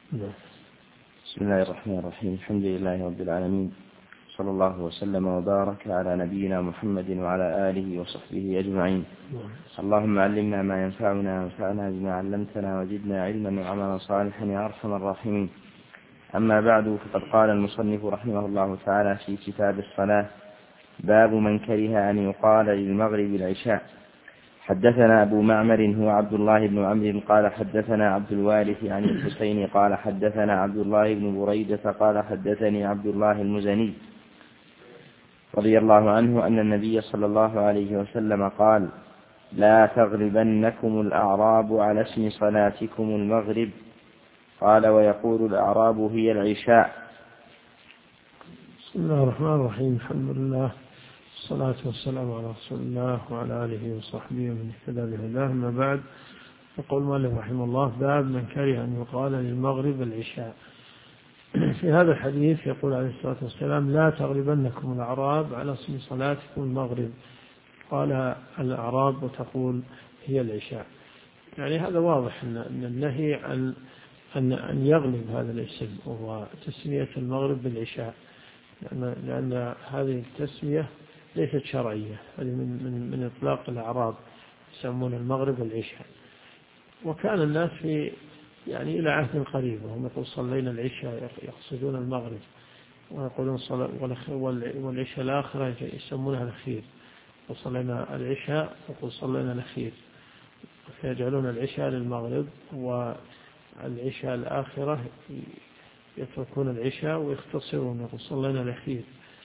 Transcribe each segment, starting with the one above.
بسم الله الرحمن الرحيم. الحمد لله رب العالمين، صلى الله وسلم وبارك على نبينا محمد وعلى آله وصحبه أجمعين. اللهم علمنا ما ينفعنا وانفعنا بما علمتنا وزدنا علما وعملا صالحا يا أرحم الراحمين. أما بعد، فقد قال المصنف رحمه الله تعالى في كتاب الصلاة: باب من كره أن يقال للمغرب العشاء. حدثنا أبو معمر هو عبد الله بن عمرو قال حدثنا عبد الوارث عن الحسين قال حدثنا عبد الله بن بريدة قال حدثني عبد الله المزني رضي الله عنه أن النبي صلى الله عليه وسلم قال: لا تغلبنكم الأعراب على اسم صلاتكم المغرب. قال: ويقول الأعراب هي العشاء. بسم الله الرحمن الرحيم. الحمد لله، الصلاة والسلام على رسول الله وعلى آله وصحبه ومن اهتدى بهداه. أما بعد، يقول المؤلف رحمه الله: باب من كره أن يقال للمغرب العشاء. في هذا الحديث يقول عليه الصلاة والسلام: لا تغلبنكم الأعراب على اسم صلاتكم المغرب. قال الأعراب وتقول هي العشاء. يعني هذا واضح أن النهي عن أن يغلب هذا الاسم، وهو تسمية المغرب بالعشاء، لأن هذه التسمية ليست شرعية، هذه من إطلاق الأعراب، يسمون المغرب العشاء. وكان الناس يعني إلى عهد قريب وهم يقول صلينا العشاء يقصدون المغرب، ويقولون والعشاء الآخرة يسمونها الأخير، وصلينا العشاء يقول صلينا الأخير، فيجعلون العشاء للمغرب والعشاء الآخرة يتركون العشاء ويختصرون يقول صلينا الأخير.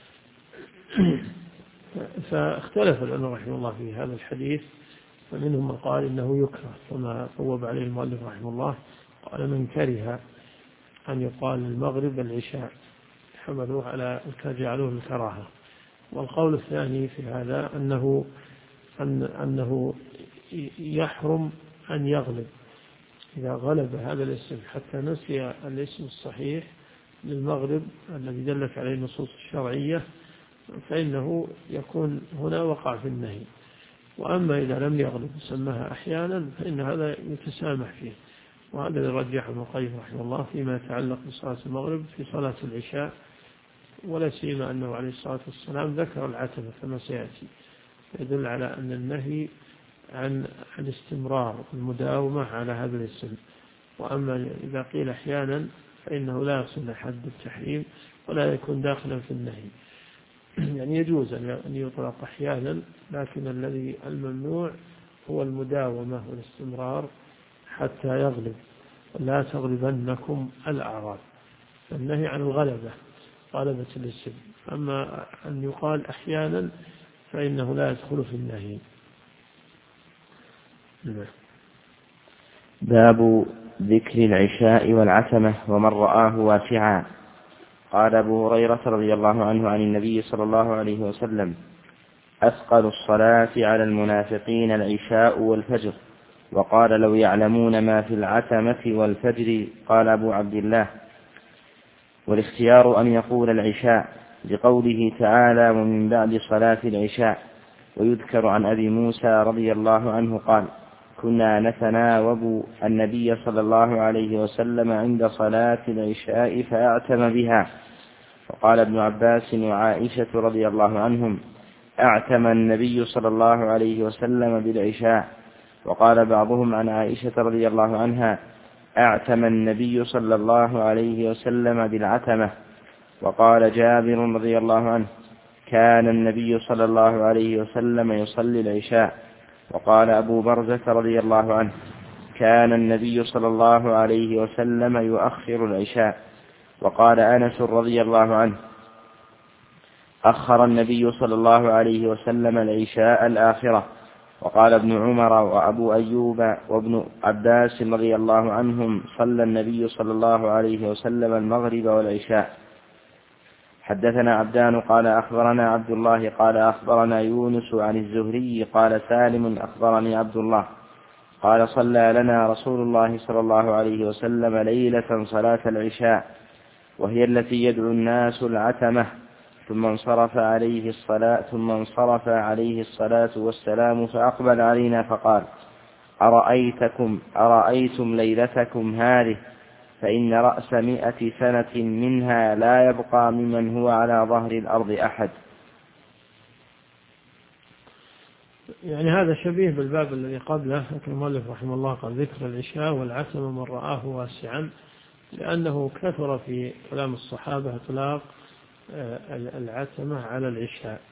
فاختلف العلماء رحمه الله في هذا الحديث، فمنهم من قال إنه يكره كما ثوب عليه المؤلف رحمه الله، قال: من كره أن يقال المغرب العشاء، حملوه على جعلوه الكراهة. والقول الثاني في هذا أنه يحرم أن يغلب، إذا غلب هذا الاسم حتى نسي الاسم الصحيح للمغرب الذي دلت عليه النصوص الشرعية، فإنه يكون هنا وقع في النهي. وأما إذا لم يغلب سماها أحيانا فإن هذا يتسامح فيه، وهذا اللي رجحه ابن القيم رحمه الله فيما يتعلق بصلاة المغرب في صلاة العشاء، ولا سيما أنه عليه الصلاة والسلام ذكر العتمة كما سيأتي، يدل على أن النهي عن الاستمرار المداومة على هذا الاسم. وأما إذا قيل أحيانا فإنه لا يصل حد التحريم ولا يكون داخلا في النهي، يعني يجوز أن يطلق أحيانا، لكن الذي الممنوع هو المداومة والاستمرار حتى يغلب. لا تغلبنكم الأعراب، فالنهي عن الغلبة، غلبة الاسم. أما أن يقال أحيانا فإنه لا يدخل في النهي. باب ذكر العشاء والعتمة ومن رآه واسعا. قال أبو هريرة رضي الله عنه عن النبي صلى الله عليه وسلم: أثقل الصلاة على المنافقين العشاء والفجر. وقال: لو يعلمون ما في العتمة والفجر. قال أبو عبد الله: والاختيار أن يقول العشاء لقوله تعالى: ومن بعد صلاة العشاء. ويذكر عن أبي موسى رضي الله عنه قال: كنا نتناوب النبي صلى الله عليه وسلم عند صلاة العشاء فأعتم بها. وقال ابن عباس وعائشة رضي الله عنهم: أعتم النبي صلى الله عليه وسلم بالعشاء. وقال بعضهم عن عائشة رضي الله عنها: أعتم النبي صلى الله عليه وسلم بالعتمة. وقال جابر رضي الله عنه: كان النبي صلى الله عليه وسلم يصلي العشاء. وقال أبو برزة رضي الله عنه: كان النبي صلى الله عليه وسلم يؤخر العشاء. وقال أنس رضي الله عنه: أخر النبي صلى الله عليه وسلم العشاء الآخرة. وقال ابن عمر وأبو أيوب وابن عباس رضي الله عنهم: صلى النبي صلى الله عليه وسلم المغرب والعشاء. حدثنا عبدان قال أخبرنا عبد الله قال أخبرنا يونس عن الزهري قال سالم أخبرني عبد الله قال: صلى لنا رسول الله صلى الله عليه وسلم ليلة صلاة العشاء، وهي التي يدعو الناس العتمة، ثم انصرف عليه الصلاة والسلام فأقبل علينا فقال: أرأيتم ليلتكم هذه فإن رأس 100 سنة منها لا يبقى ممن هو على ظهر الأرض أحد. يعني هذا شبيه بالباب الذي قبله، لكن المؤلف رحمه الله قال ذكر العشاء والعتمة من رآه واسعا، لأنه كثر في كلام الصحابة إطلاق العتمة على العشاء.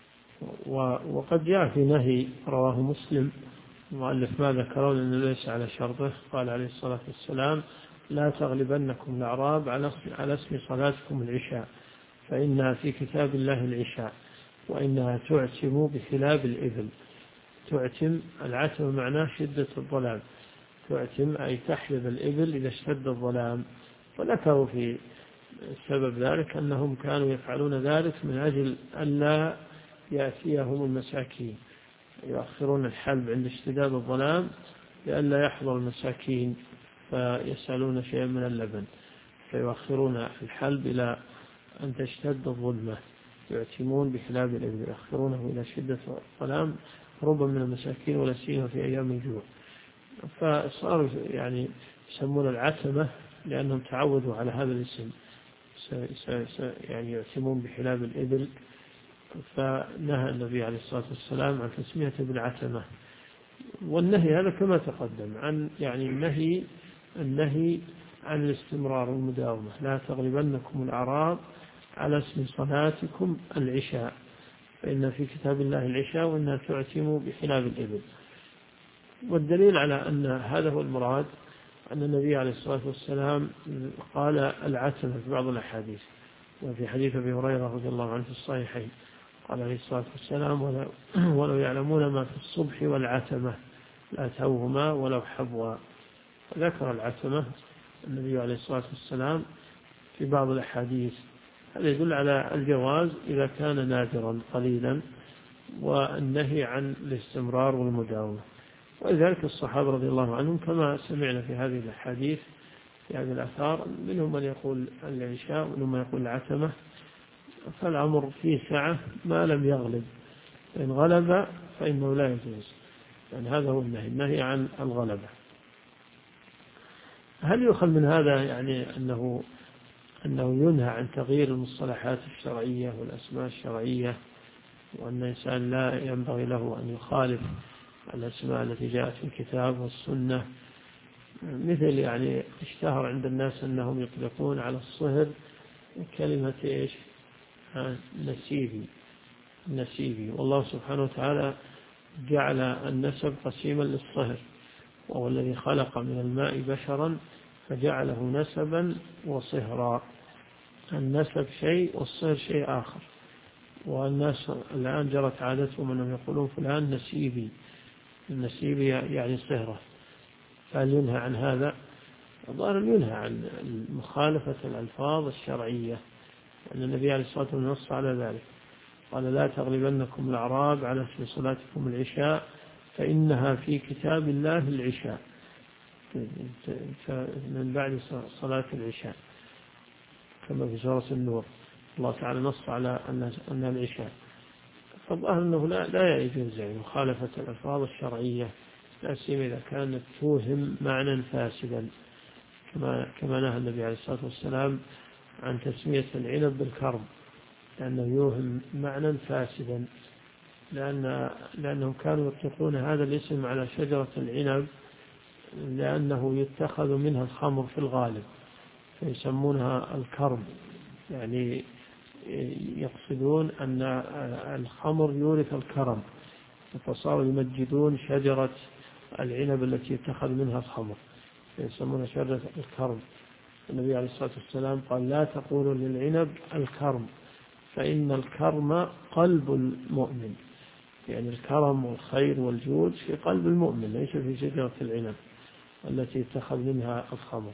وقد جاء في نهي رواه مسلم، المؤلف ما ذكره لأنه ليس على شرطه، قال عليه الصلاة والسلام لا تغلبنكم الأعراب على اسم صلاتكم العشاء، فإنها في كتاب الله العشاء، وإنها تعتم بخلاب الإبل. تعتم، العتم معناه شدة الظلام، تعتم أي تحلب الإبل إذا اشتد الظلام. وذكروا في سبب ذلك أنهم كانوا يفعلون ذلك من أجل ألا يأتيهم المساكين، يؤخرون الحلب عند اشتداد الظلام لئلا يحضر المساكين فيسألون شيئا من اللبن، فيؤخرون الحلب إلى أن تشتد الظلمة، يعتمون بخلاب الإبل، يؤخرونه إلى شدة الظلام ربما من المساكين ولا سيما في أيام الجوع. فصاروا يعني يسمون العتمة لأنهم تعودوا على هذا الاسم، يعني يعتمون بحلاب الإبل. فنهى النبي عليه الصلاة والسلام عن تسميته بالعتمة. والنهي هذا كما تقدم عن يعني النهي عن الاستمرار والمداومة، لا تغلبنكم الأعراب على اسم صلاتكم العشاء، فإن في كتاب الله العشاء وإنها تعتم بحلاب الإبل. والدليل على أن هذا هو المراد أن النبي عليه الصلاة والسلام قال العتمة في بعض الأحاديث، وفي حديث أبي هريرة رضي الله عنه في الصحيحين قال عليه الصلاة والسلام ولو يعلمون ما في الصبح والعتمة لأتوهما ولو حبوا. ذكر العتمة النبي عليه الصلاة والسلام في بعض الأحاديث. هذا يدل على الجواز إذا كان نادرا قليلا، والنهي عن الاستمرار والمداومة. ولذلك الصحابة رضي الله عنهم كما سمعنا في هذه الأحاديث في هذه الآثار منهم من يقول العشاء ومنهم من يقول العتمة، فالأمر فيه سعة ما لم يغلب، إن غلب فإنه لا يجوز. يعني هذا هو النهي عن الغلبة. هل يؤخذ من هذا يعني أنه ينهى عن تغيير المصطلحات الشرعية والأسماء الشرعية، وأن الإنسان لا ينبغي له أن يخالف الأسماء التي جاءت في الكتاب والسنة؟ مثل يعني اشتهر عند الناس أنهم يطلقون على الصهر كلمة إيش؟ نسيبي. والله سبحانه وتعالى جعل النسب قسيما للصهر، وهو الذي خلق من الماء بشرا فجعله نسبا وصهرا. النسب شيء والصهر شيء آخر. والناس الآن جرت عادتهم أنهم يقولون فلان نسيبي، النسيبي يعني صهرة. فهل ينهى عن هذا؟ الظاهر ينهى عن مخالفة الألفاظ الشرعية، أن النبي عليه الصلاة والسلام نص على ذلك، قال لا تغلبنكم الأعراب على اسم صلاتكم العشاء فإنها في كتاب الله العشاء، من بعد صلاة العشاء، كما في سورة النور الله تعالى نص على أن العشاء. فالظاهر أنه لا يجوز يعني مخالفة الألفاظ الشرعية، لا سيما إذا كانت توهم معنى فاسدا، كما نهى النبي عليه الصلاة والسلام عن تسمية العنب بالكرم، لأنه يوهم معنى فاسدا، لأنهم كانوا يطلقون هذا الاسم على شجرة العنب لأنه يتخذ منها الخمر في الغالب، فيسمونها الكرم، يعني يقصدون أن الخمر يورث الكرم، فصاروا يمجدون شجرة العنب التي يتخذ منها الخمر فيسمونها شجرة الكرم. النبي عليه الصلاة والسلام قال لا تقولوا للعنب الكرم فإن الكرم قلب المؤمن، يعني الكرم والخير والجود في قلب المؤمن ليس في شجرة العنب التي يتخذ منها الخمر.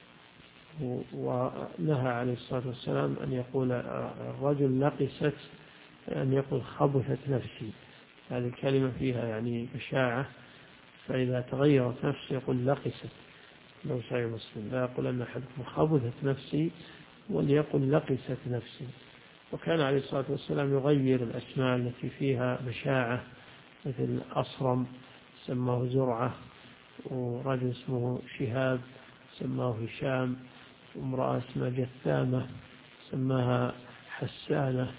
ونهى عليه الصلاة والسلام أن يقول الرجل لقست، أن يقول خبثت نفسي، هذه الكلمة فيها يعني بشاعة، فإذا تغيرت نفسه يقول لقست، لو صحيح مسلم لا يقول أن أحدكم خبثت نفسي وليقل لقست نفسي. وكان عليه الصلاة والسلام يغير الأسماء التي فيها بشاعة، مثل أصرم سماه زرعة، ورجل اسمه شهاب سماه هشام، وامرأة اسمها جثامة سماها حسانة،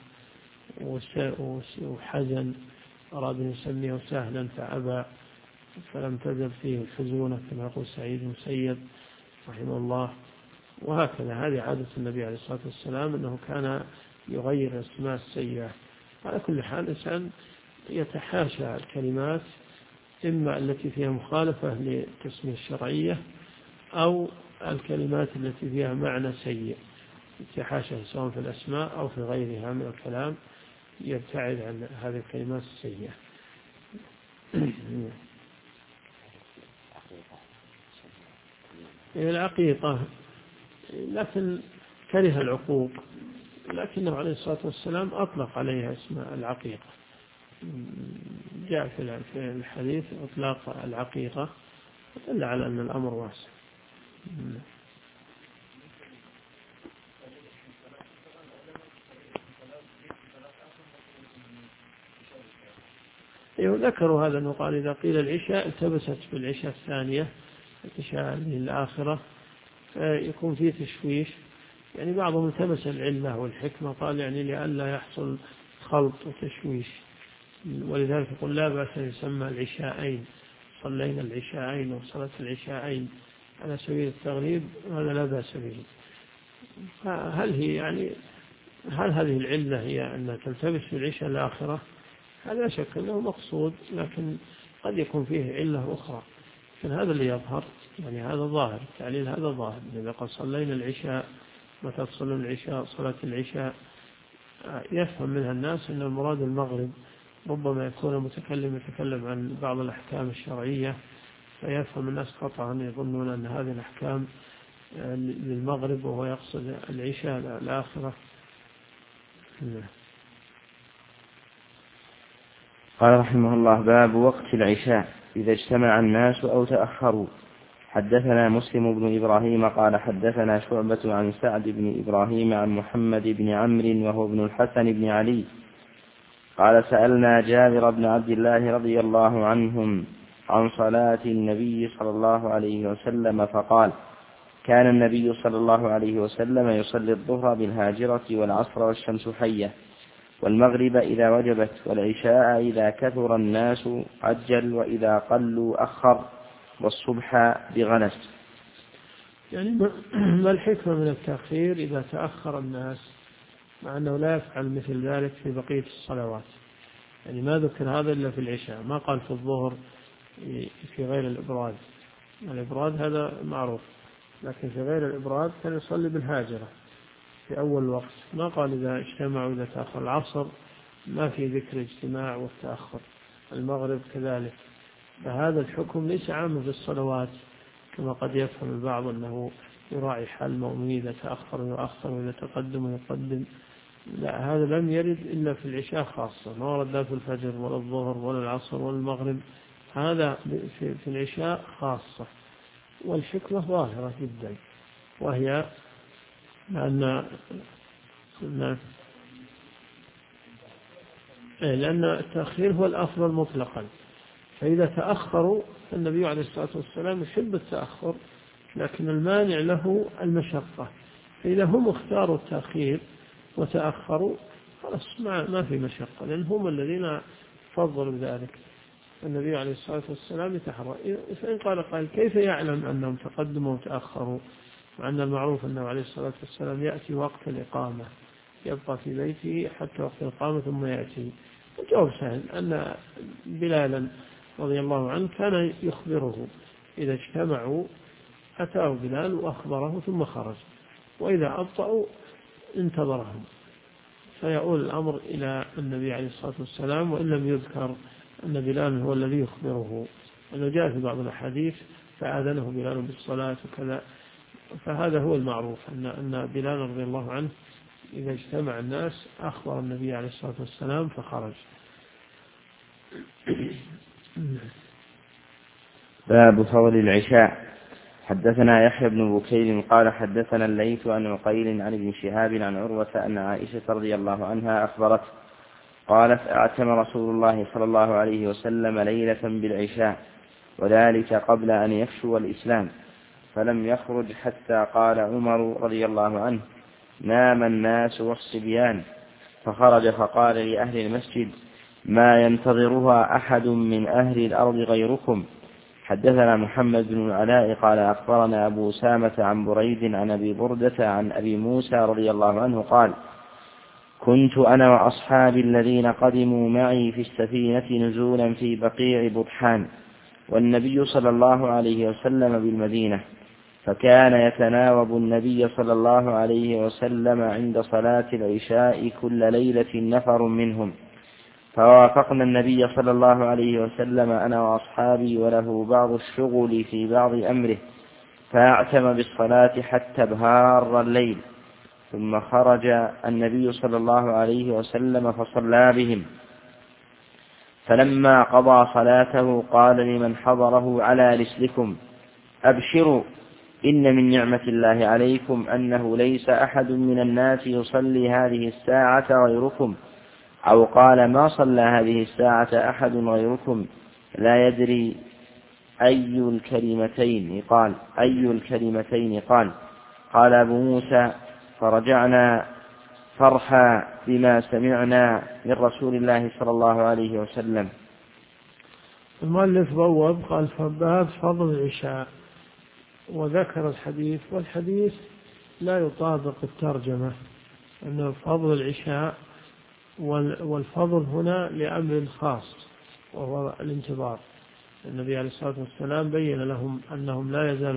وحزن أراد أن يسميه سهلا فأبى، فلم تزل فيه الحزونة كما يقول سعيد المسيب رحمه الله. وهكذا هذه عادة النبي عليه الصلاة والسلام أنه كان يغير الأسماء السيئة. على كل حال الإنسان يتحاشى الكلمات إما التي فيها مخالفة للتسمية الشرعية أو الكلمات التي فيها معنى سيء، يتحاشى سواء في الأسماء أو في غيرها من الكلام، يبتعد عن هذه الكلمات السيئة. العقيقة لكن كره العقوق، لكنه عليه الصلاة والسلام أطلق عليها اسم العقيقة، جاء في الحديث إطلاق العقيقة، دل على أن الأمر واسع. ذكروا هذا أنه قال إذا قيل العشاء التبست بالعشاء الثانية، العشاء الآخرة، فيكون فيه تشويش. يعني بعضهم التمس العلة والحكمة، قال يعني لئلا يحصل خلط وتشويش، ولذلك يقول لا بأس أن يسمى العشاءين، صلينا العشاءين وصلاة العشاءين على سبيل التغليب، هذا لا بأس به. هل هذه العلة هي أن تلتبس في العشاء الآخرة؟ هذا لا شك أنه مقصود، لكن قد يكون فيه علة أخرى، لكن هذا اللي يظهر، يعني هذا ظاهر، التعليل هذا ظاهر. إذا قد صلينا العشاء، متى تصلون العشاء؟ صلاة العشاء، يفهم منها الناس أن المراد المغرب، ربما يكون المتكلم يتكلم عن بعض الأحكام الشرعية، فيفهم الناس خطأ يظنون أن هذه الأحكام للمغرب وهو يقصد العشاء الآخرة. قال رحمه الله: باب وقت العشاء إذا اجتمع الناس أو تأخروا. حدثنا مسلم بن إبراهيم قال حدثنا شعبة عن سعد بن إبراهيم عن محمد بن عمرو وهو ابن الحسن بن علي قال سألنا جابر بن عبد الله رضي الله عنهم عن صلاة النبي صلى الله عليه وسلم فقال: كان النبي صلى الله عليه وسلم يصلي الظهر بالهاجرة والعصر والشمس حية، والمغرب إذا وجبت، والعشاء إذا كثر الناس عجل، وإذا قلوا أخر، والصبح بغلس. يعني ما الحكمة من التأخير إذا تأخر الناس، مع أنه لا يفعل مثل ذلك في بقية الصلوات؟ يعني ما ذكر هذا إلا في العشاء، ما قال في الظهر في غير الإبراد. الإبراد هذا معروف، لكن في غير الإبراد كان يصلي بالهاجرة في أول وقت، ما قال إذا اجتمعوا إذا تأخر. العصر ما في ذكر اجتماع والتأخر، المغرب كذلك. فهذا الحكم ليس عاما في الصلوات كما قد يفهم البعض أنه يراعي حال المؤمنين، إذا تأخر يؤخر وإذا تقدم يقدم. لا، هذا لم يرد إلا في العشاء خاصة، ما ورد لا في الفجر ولا الظهر ولا العصر ولا المغرب، هذا في العشاء خاصة. والحكمة ظاهرة جدا، وهي لأن التأخير هو الأفضل مطلقا، فإذا تأخروا النبي عليه الصلاة والسلام يحب التأخر، لكن المانع له المشقة. فإذا هم اختاروا التأخير وتأخروا خلاص ما في مشقة، لأن هم الذين فضلوا ذلك. النبي عليه الصلاة والسلام يتحرى. فإن قال كيف يعلم أنهم تقدموا وتأخروا، مع أن المعروف أنه عليه الصلاة والسلام يأتي وقت الإقامة، يبقى في بيته حتى وقت الإقامة ثم يأتي؟ الجواب سهل، أن بلالا رضي الله عنه كان يخبره إذا اجتمعوا أتاه بلال وأخبره ثم خرج، وإذا أبطأوا انتظرهم، فيقول الأمر إلى النبي عليه الصلاة والسلام، وإن لم يذكر أن بلال هو الذي يخبره، أنه جاء في بعض الحديث فآذنه بلال بالصلاة وكذا. فهذا هو المعروف، أن بلال رضي الله عنه إذا اجتمع الناس أخبر النبي عليه الصلاة والسلام فخرج. باب فضل العشاء. حدثنا يحيى بن بكير قال حدثنا الليث عن عقيل عن ابن شهاب عن عروة أن عائشة رضي الله عنها أخبرت قالت: أعتم رسول الله صلى الله عليه وسلم ليلة بالعشاء، وذلك قبل أن يفشو الإسلام، فلم يخرج حتى قال عمر رضي الله عنه: نام الناس والصبيان. فخرج فقال لأهل المسجد: ما ينتظرها أحد من أهل الأرض غيركم. حدثنا محمد بن العلاء قال أخبرنا أبو أسامة عن بريد عن أبي بردة عن أبي موسى رضي الله عنه قال: كنت أنا وأصحابي الذين قدموا معي في السفينة نزولا في بقيع بطحان، والنبي صلى الله عليه وسلم بالمدينة، فكان يتناوب النبي صلى الله عليه وسلم عند صلاة العشاء كل ليلة نفر منهم، فوافقنا النبي صلى الله عليه وسلم أنا وأصحابي وله بعض الشغل في بعض أمره، فأعتم بالصلاة حتى ابهار الليل، ثم خرج النبي صلى الله عليه وسلم فصلى بهم، فلما قضى صلاته قال لمن حضره على رسلكم: أبشروا، إن من نعمة الله عليكم أنه ليس أحد من الناس يصلي هذه الساعة غيركم، أو قال: ما صلى هذه الساعة أحد غيركم، لا يدري أي الكلمتين قال. قال أبو موسى: فرجعنا فرحا بما سمعنا من رسول الله صلى الله عليه وسلم. المؤلف بوب قال: باب فضل العشاء، وذكر الحديث، والحديث لا يطابق الترجمة، أنه فضل العشاء، والفضل هنا لأمر خاص وهو الانتظار. النبي عليه الصلاة والسلام بين لهم أنهم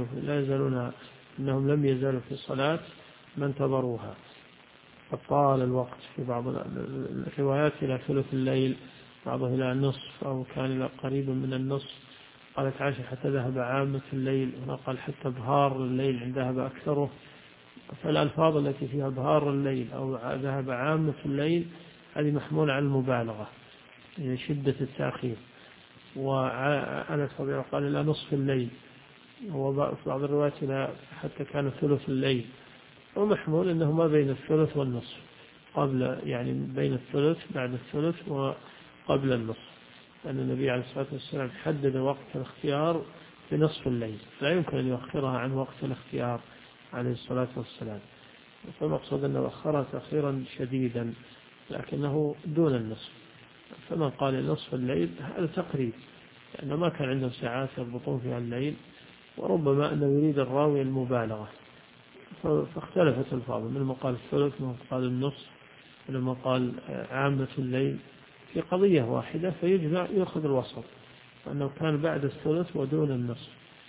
أنهم لم يزالوا في الصلاة ما انتظروها، فطال الوقت في بعض الروايات إلى ثلث الليل، بعضه إلى النصف، أو كان إلى قريب من النصف. قالت عائشة: حتى ذهب عامة الليل، هنا قال حتى ظهار الليل عند ذهب أكثره. فالألفاظ التي فيها ظهار الليل أو ذهب عامة الليل هذه محمولة على المبالغة، شدة التأخير. وأنس رضي الله قال إلى نصف الليل، وفي بعض الروايات حتى كان ثلث الليل، ومحمول أنه ما بين الثلث والنصف، قبل يعني بين الثلث بعد الثلث وقبل النصف، لأن النبي عليه الصلاة والسلام حدد وقت الاختيار بنصف الليل، لا يمكن أن يؤخرها عن وقت الاختيار عليه الصلاة والسلام. فالمقصود أنه أخرها تأخيرا شديدا لكنه دون النصف. فمن قال نصف الليل هذا تقريب، لأنه ما كان عنده ساعات يضبطون فيها الليل، وربما أنه يريد الراوي المبالغة، فاختلفت الفاظ، من قال الثلث، من قال النصف، من قال عامة الليل، في قضية واحدة فيجمع يأخذ الوسط، أنه كان بعد الثلث ودون النصف.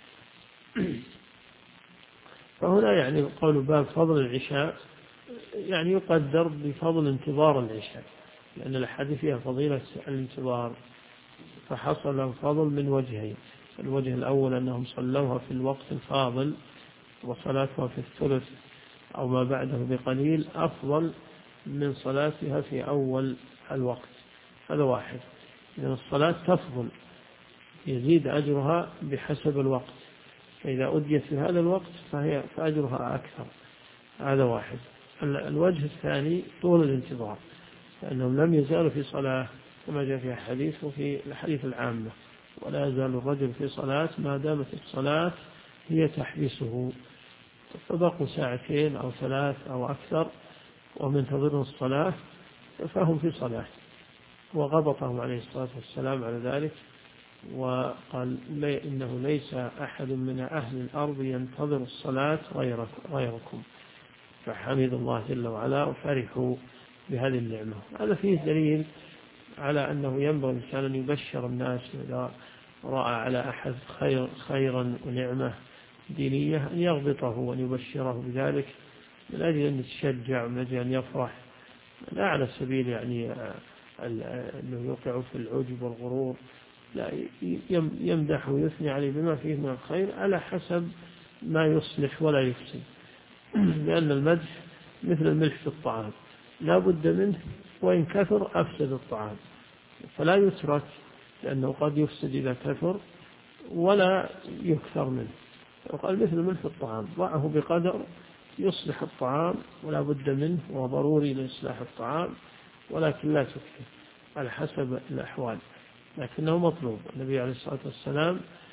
فهنا يعني قول باب فضل العشاء يعني يقدر بفضل انتظار العشاء، لأن الحديث فيها فضيلة الانتظار، فحصل له فضل من وجهين: الوجه الأول أنهم صلوها في الوقت الفاضل، وصلاتها في الثلث أو ما بعده بقليل أفضل من صلاتها في أول الوقت. هذا واحد، لأن الصلاة تفضل، يزيد أجرها بحسب الوقت، فإذا أديت في هذا الوقت فأجرها أكثر. هذا واحد. الوجه الثاني طول الانتظار، لأنهم لم يزالوا في صلاة كما جاء في الحديث وفي الحديث العامة: ولا يزال الرجل في صلاة ما دامت الصلاة هي تحبسه. فبقوا ساعتين أو ثلاث أو أكثر ومنتظرون الصلاة، فهم في صلاة. وغبطهم عليه الصلاة والسلام على ذلك، وقال: إنه ليس أحد من أهل الأرض ينتظر الصلاة غيركم. فحمد الله جل وعلا وفرحوا بهذه النعمة. هذا فيه دليل على أنه ينبغي الإنسان أن يبشر الناس إذا رأى على أحد خيرا ونعمة دينية، أن يغبطه وأن يبشره بذلك، من أجل أن يتشجع ومن أجل أن يفرح، لا على سبيل يعني أنه يوقع في العجب والغرور، لا، يمدح ويثني عليه بما فيه من الخير على حسب ما يصلح ولا يفسد. لأن المدح مثل الملح في الطعام، لا بد منه، وإن كثر أفسد الطعام، فلا يترك، لأنه قد يفسد إذا كثر، ولا يكثر منه. وقال مثل الملح في الطعام، ضعه بقدر يصلح الطعام ولا بد منه، وضروري لإصلاح الطعام، ولكن لا تكثر، على حسب الأحوال، لكنه مطلوب. النبي عليه الصلاة والسلام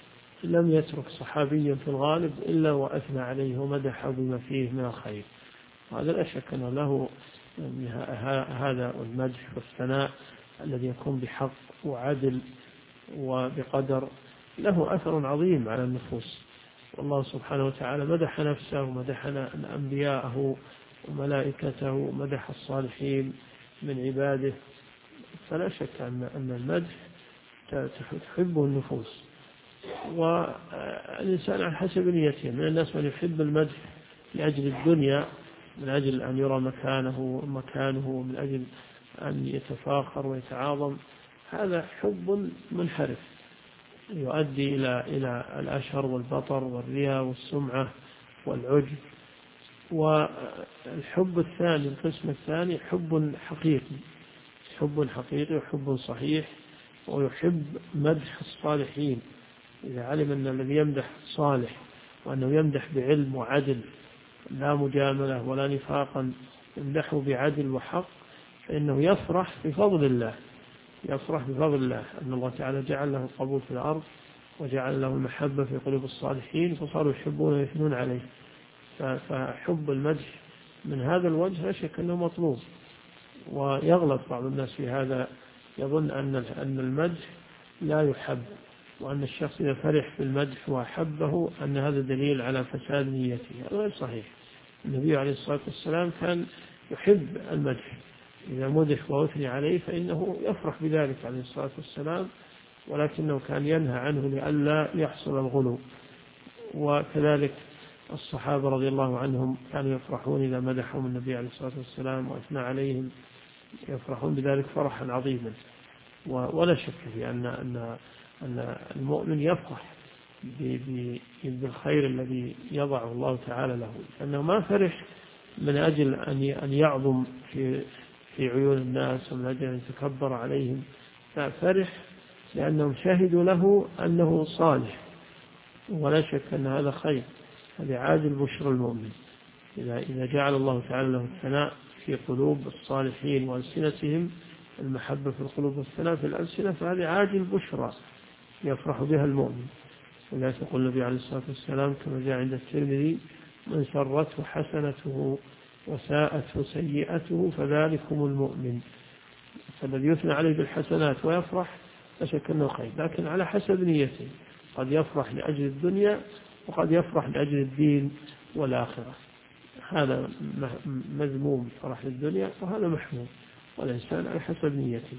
لم يترك صحابي في الغالب إلا وأثنى عليه ومدحه بما فيه من الخير. هذا لا شك أنه له هذا المدح والثناء الذي يكون بحق وعدل وبقدر له أثر عظيم على النفوس. والله سبحانه وتعالى مدح نفسه ومدح أنبياءه وملائكته ومدح الصالحين من عباده، فلا شك أن المدح تحبه النفوس. والإنسان على حسب نيته، من الناس من يحب المدح لأجل الدنيا، من أجل أن يرى مكانه، من أجل أن يتفاخر ويتعاظم. هذا حب منحرف يؤدي إلى الأشر والبطر والرياء والسمعة والعجب. والحب الثاني، القسم الثاني، حب حقيقي وحب صحيح، ويحب مدح الصالحين. إذا علم أن الذي يمدح صالح وأنه يمدح بعلم وعدل لا مجاملة ولا نفاقا، يمدحه بعدل وحق، فإنه يفرح بفضل الله، أن الله تعالى جعل له القبول في الأرض وجعل له المحبة في قلوب الصالحين، فصاروا يحبون ويثنون عليه. فحب المدح من هذا الوجه لا شك أنه مطلوب. ويغلط بعض الناس في هذا، يظن أن المدح لا يحب، وأن الشخص إذا فرح بالمدح وأحبه أن هذا دليل على فساد نيته. هذا غير صحيح. النبي عليه الصلاة والسلام كان يحب المدح، إذا مدح وأثني عليه فإنه يفرح بذلك عليه الصلاة والسلام، ولكنه كان ينهى عنه لئلا يحصل الغلو. وكذلك الصحابة رضي الله عنهم كانوا يفرحون إذا مدحهم النبي عليه الصلاة والسلام وأثنى عليهم، يفرحون بذلك فرحا عظيما. ولا شك في أن المؤمن يفرح بالخير الذي يضعه الله تعالى له، أنه ما فرح من أجل أن يعظم في عيون الناس ومن أجل أن يتكبر عليهم، لا، فرح لأنهم شهدوا له أنه صالح. ولا شك أن هذا خير، هذا عاجل بشر المؤمن. إذا جعل الله تعالى له الثناء في قلوب الصالحين وألسنتهم، المحبة في القلوب والثناء في الألسنة، فهذه عاجل بشرى يفرح بها المؤمن. ولا تقول النبي عليه الصلاة والسلام كما جاء عند الترمذي: من سرته حسنته وساءته سيئته فذلكم المؤمن. فالذي يثنى عليه بالحسنات ويفرح لا شك أنه خير، لكن على حسب نيته. قد يفرح لأجل الدنيا وقد يفرح لأجل الدين والآخرة. هذا مذموم، فرح للدنيا، وهذا محمود، والإنسان على حسب نيته.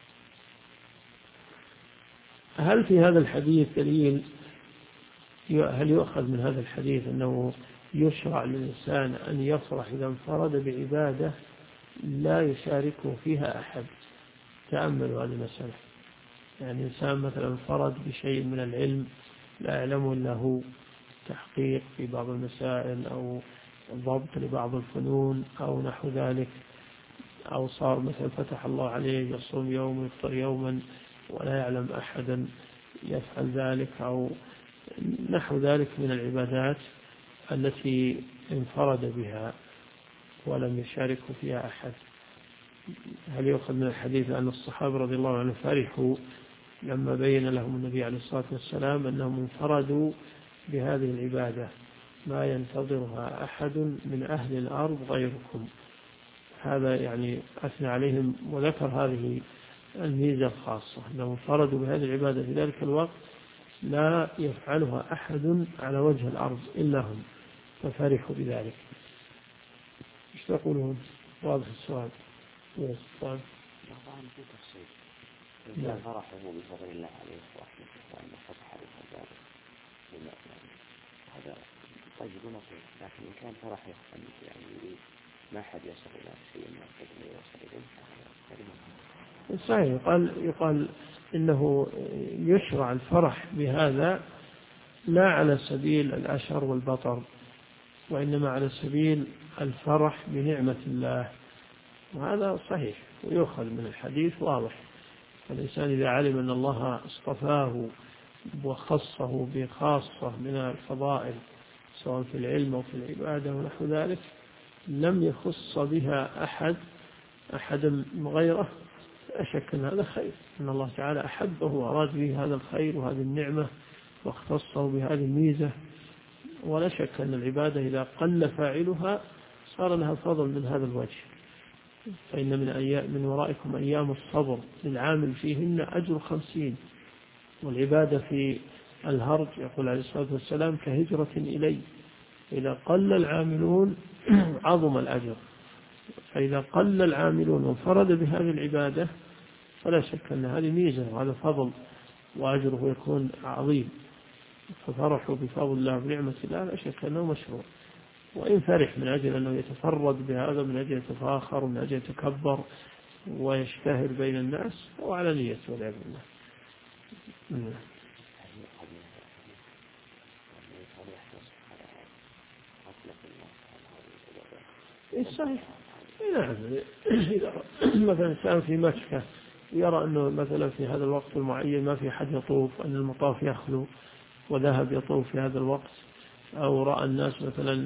هل في هذا الحديث دليل؟ هل يؤخذ من هذا الحديث أنه يشرع للإنسان أن يفرح إذا انفرد بعبادة لا يشاركه فيها أحد؟ تأملوا هذه المسألة. يعني إنسان مثلا انفرد بشيء من العلم لا يعلمه إلا هو، تحقيق في بعض المسائل أو ضبط لبعض الفنون أو نحو ذلك، أو صار مثلا فتح الله عليه يصوم يوم ويفطر يوما ولا يعلم أحدا يفعل ذلك، أو نحو ذلك من العبادات التي انفرد بها ولم يشاركه فيها أحد. هل يؤخذ من الحديث أن الصحابة رضي الله عنهم فرحوا لما بين لهم النبي عليه الصلاة والسلام أنهم انفردوا بهذه العبادة ما ينتظرها أحد من أهل الأرض غيركم؟ هذا يعني أثنى عليهم وذكر هذه الميزة الخاصة، أنهم انفردوا بهذه العبادة في ذلك الوقت لا يفعلها أحد على وجه الأرض إلا هم، ففرحوا بذلك. ايش تقولون؟ واضح السؤال؟ طبعا في تفصيل. إذا فرحه بفضل الله عليه ورحمته وأنه فتح له ذلك هذا طيب ونصيب، لكن إن كان فرحه يعني يريد ما حد يصل إلى شيء ما قد يوصل إليه. صحيح. يقال إنه يشرع الفرح بهذا لا على سبيل الأشر والبطر، وإنما على سبيل الفرح بنعمة الله، وهذا صحيح ويؤخذ من الحديث واضح. الإنسان إذا علم أن الله اصطفاه وخصه بخاصة من الفضائل سواء في العلم أو في العبادة ونحو ذلك لم يخص بها أحد غيره، لا شك أن هذا خير، أن الله تعالى أحبه وأراد به هذا الخير وهذه النعمة واختصوا بهذه الميزة. ولا شك أن العبادة إذا قل فاعلها صار لها فضل من هذا الوجه. فإن من ورائكم أيام الصبر للعامل فيهن أجر 50. والعبادة في الهرج يقول عليه الصلاة والسلام كهجرة إلي. إذا قل العاملون عظم الأجر. فإذا قل العاملون وانفرد بهذه العبادة فلا شك أن هذه ميزة وهذا فضل وأجره يكون عظيم. ففرحوا بفضل الله بنعمة الله لا شك أنه مشروع. وإن فرح من أجل أنه يتفرد بهذا من أجل يتفاخر ومن أجل يتكبر ويشتهر بين الناس هو على نية والعياذ بالله. صحيح. نعم. إذا مثلا إنسان في مكة يرى أنه مثلا في هذا الوقت المعين ما في حد يطوف أن المطاف يخلو وذهب يطوف في هذا الوقت، أو رأى الناس مثلا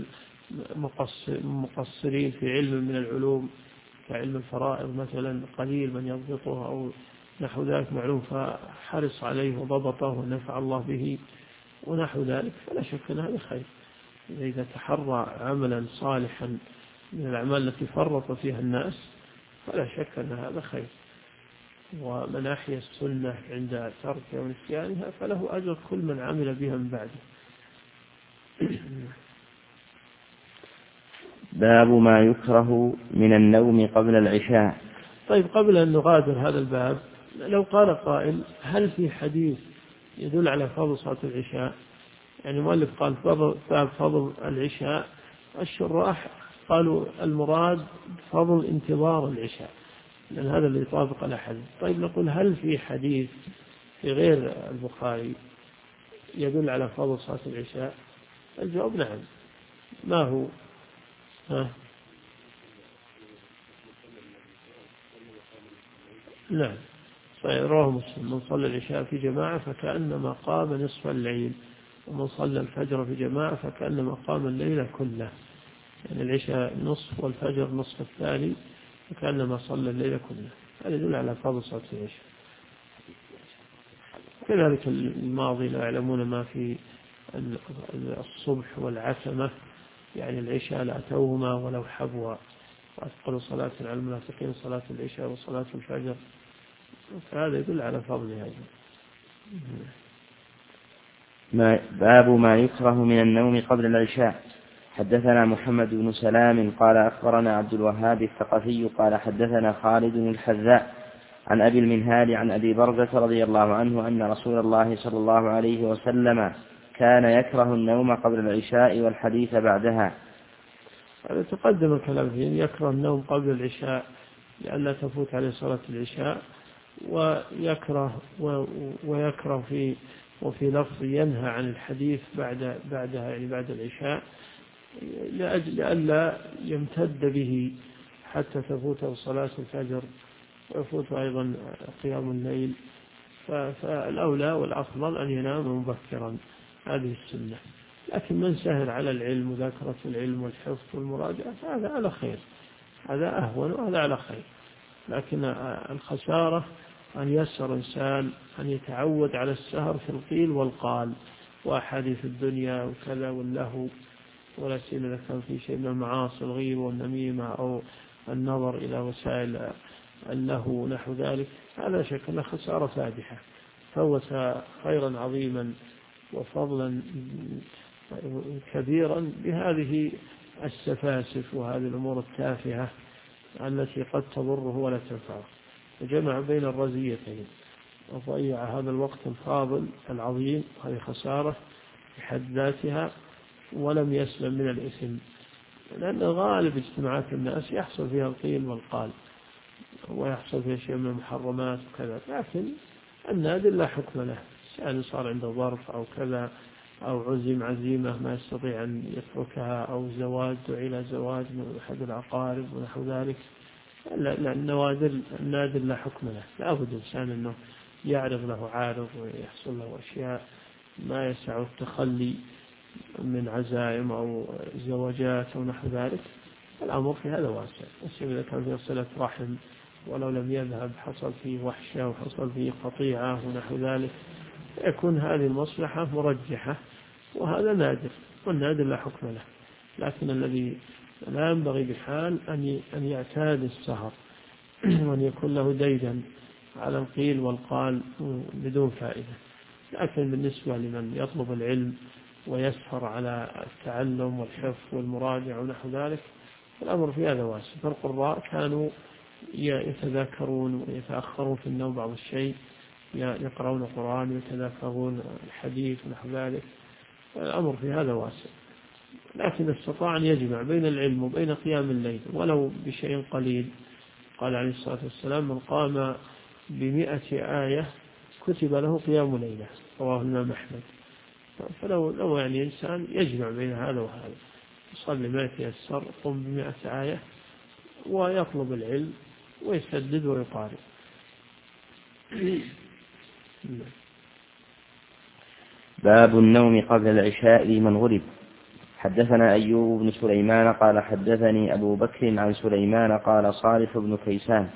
مقصرين في علم من العلوم كعلم الفرائض مثلا قليل من يضبطه أو نحو ذلك معلوم فحرص عليه وضبطه ونفع الله به ونحو ذلك، فلا شك أن هذا خير. إذا تحرى عملا صالحا من الأعمال التي فرط فيها الناس فلا شك أن هذا خير. ومن أحيا السنة عند تركها ونسيانها فله أجر كل من عمل بها من بعده. باب ما يكره من النوم قبل العشاء. طيب، قبل أن نغادر هذا الباب لو قال قائل هل في حديث يدل على فضل صلاة العشاء؟ يعني مؤلف قال باب فضل العشاء، الشراح قالوا المراد فضل انتظار العشاء لأن هذا اللي يطابق الأحاديث. طيب نقول هل في حديث في غير البخاري يدل على فضل صلاة العشاء؟ الجواب نعم. ما هو؟ نعم رواه مسلم من صلى العشاء في جماعة فكأنما قام نصف الليل، ومن صلى الفجر في جماعة فكأنما قام الليل كله. يعني العشاء نصف والفجر نصف الثاني فكأنما صلى الليل كله. هذا يدل على فضل صلاة العشاء. كذلك الماضي لا يعلمون ما في الصبح والعتمة، يعني العشاء لا أتوهما ولو حبوا، وأثقل صلاة على المنافقين صلاة العشاء وصلاة الفجر، فهذا يدل على فضل هذا. باب ما يكره من النوم قبل العشاء. حدثنا محمد بن سلام قال أخبرنا عبد الوهاب الثقفي قال حدثنا خالد الحذاء عن أبي المنهال عن أبي برزة رضي الله عنه أن رسول الله صلى الله عليه وسلم كان يكره النوم قبل العشاء والحديث بعدها. هذا تقدم الكلام فيه، يكره النوم قبل العشاء لئلا تفوت عليه صلاة العشاء، ويكره وفي لفظ ينهى عن الحديث بعدها يعني بعد العشاء لئلا يمتد به حتى تفوته صلاة الفجر ويفوت أيضا قيام الليل. فالأولى والأفضل أن ينام مبكرا، هذه السنة. لكن من سهر على العلم وذاكرة العلم والحفظ والمراجعة فهذا على خير، هذا أهون وهذا على خير. لكن الخسارة أن يسر إنسان أن يتعود على السهر في القيل والقال وأحاديث الدنيا وكذا واللهو، ولا سيما إذا كان في شيء من المعاصي الغيب والنميمة أو النظر إلى وسائل اللهو نحو ذلك، هذا شك أنه خسارة فادحة. فوت خيرا عظيما وفضلا كبيرا بهذه السفاسف وهذه الأمور التافهة التي قد تضره ولا تنفعه. وجمع بين الرزيتين وضيع هذا الوقت الفاضل العظيم، هذه خسارة بحد ذاتها، ولم يسلم من الإثم، لأن غالب اجتماعات الناس يحصل فيها القيل والقال ويحصل فيها شيء من المحرمات وكذا. لكن النادر لا حكم له، يعني صار عنده ظرف أو كذا أو عزيمة ما يستطيع أن يتركها، أو زواج إلى زواج من أحد العقارب ونحو ذلك، لا النادر لا حكم له. لا بد الإنسان أنه يعرض له عارض ويحصل له أشياء ما يسع التخلي من عزائم أو زواجات أو نحو ذلك. الأمر في هذا واسع، إذا كان في صلة رحم ولو لم يذهب حصل فيه وحشة وحصل فيه قطيعة ونحو ذلك، يكون هذه المصلحة مرجحة، وهذا نادر، والنادر لا حكم له. لكن الذي لا ينبغي بحال أن يعتاد السهر وأن يكون له ديدا على القيل والقال بدون فائدة. لكن بالنسبة لمن يطلب العلم ويسهر على التعلم والحفظ والمراجعة ونحو ذلك، الأمر في هذا واسع. فالقراء كانوا يتذاكرون ويتأخرون في النوم بعض الشيء، يقرؤون القرآن ويتذاكرون الحديث ونحو ذلك، الأمر في هذا واسع. لكن استطاع أن يجمع بين العلم وبين قيام الليل ولو بشيء قليل. قال عليه الصلاة والسلام: من قام ب100 آية كتب له قيام ليلة، رواه الإمام أحمد. فلو يعني إنسان يجمع بين هذا وهذا، يصلي ما يتيسر، يقوم ب100 آية ويطلب العلم ويسدد ويقارب. باب النوم قبل العشاء لمن غلب. حدثنا أيوب بن سليمان قال حدثني أبو بكر عن سليمان قال صالح بن كيسان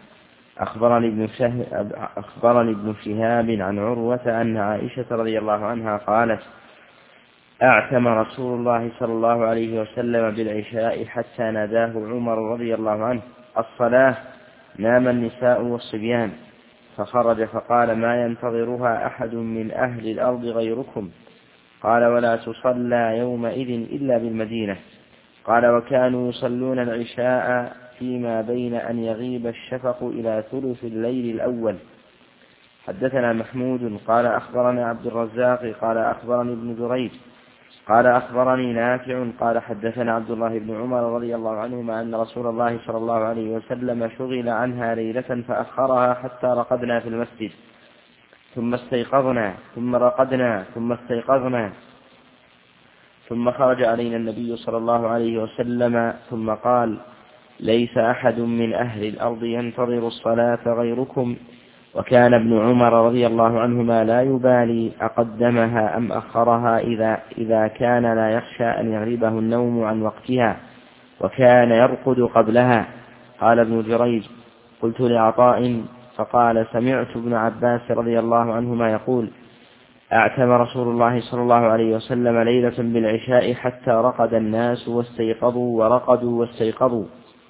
أخبرني ابن شهاب عن عروة أن عائشة رضي الله عنها قالت: أعتم رسول الله صلى الله عليه وسلم بالعشاء حتى ناداه عمر رضي الله عنه: الصلاة. نام النساء والصبيان، فخرج فقال: ما ينتظرها أحد من أهل الأرض غيركم؟ قال: ولا تصلى يومئذ إلا بالمدينة. قال: وكانوا يصلون العشاء فيما بين أن يغيب الشفق إلى ثلث الليل الأول. حدثنا محمود قال أخبرنا عبد الرزاق قال أخبرني ابن جريج قال أخبرني نافع قال حدثنا عبد الله بن عمر رضي الله عنهما أن رسول الله صلى الله عليه وسلم شغل عنها ليلة فأخرها حتى رقدنا في المسجد، ثم استيقظنا، ثم رقدنا، ثم استيقظنا، ثم خرج علينا النبي صلى الله عليه وسلم ثم قال: ليس أحد من أهل الأرض ينتظر الصلاة غيركم. وكان ابن عمر رضي الله عنهما لا يبالي أقدمها أم أخرها إذا كان لا يخشى أن يغلبه النوم عن وقتها، وكان يرقد قبلها. قال ابن جريج: قلت لعطاء فقال: سمعت ابن عباس رضي الله عنهما يقول: أعتم رسول الله صلى الله عليه وسلم ليلة بالعشاء حتى رقد الناس واستيقظوا ورقدوا واستيقظوا.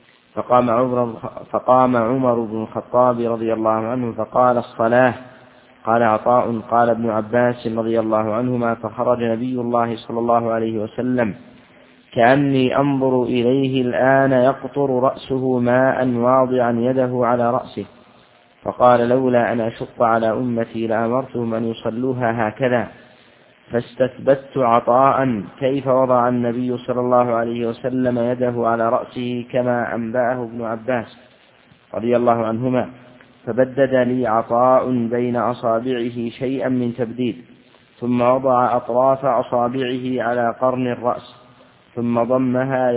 فقام عمر بن الخطاب رضي الله عنه فقال: الصلاة. قال عطاء: قال ابن عباس رضي الله عنهما: فخرج نبي الله صلى الله عليه وسلم كأني أنظر إليه الآن يقطر رأسه ماء واضعا يده على رأسه، فقال: لولا أن أشق على أمتي لأمرتهم أن يصلوها هكذا. فاستثبت عطاء كيف وضع النبي صلى الله عليه وسلم يده على رأسه كما أنبأه ابن عباس رضي الله عنهما، فبدد لي عطاء بين أصابعه شيئا من تبديد، ثم وضع أطراف أصابعه على قرن الرأس، ثم ضمها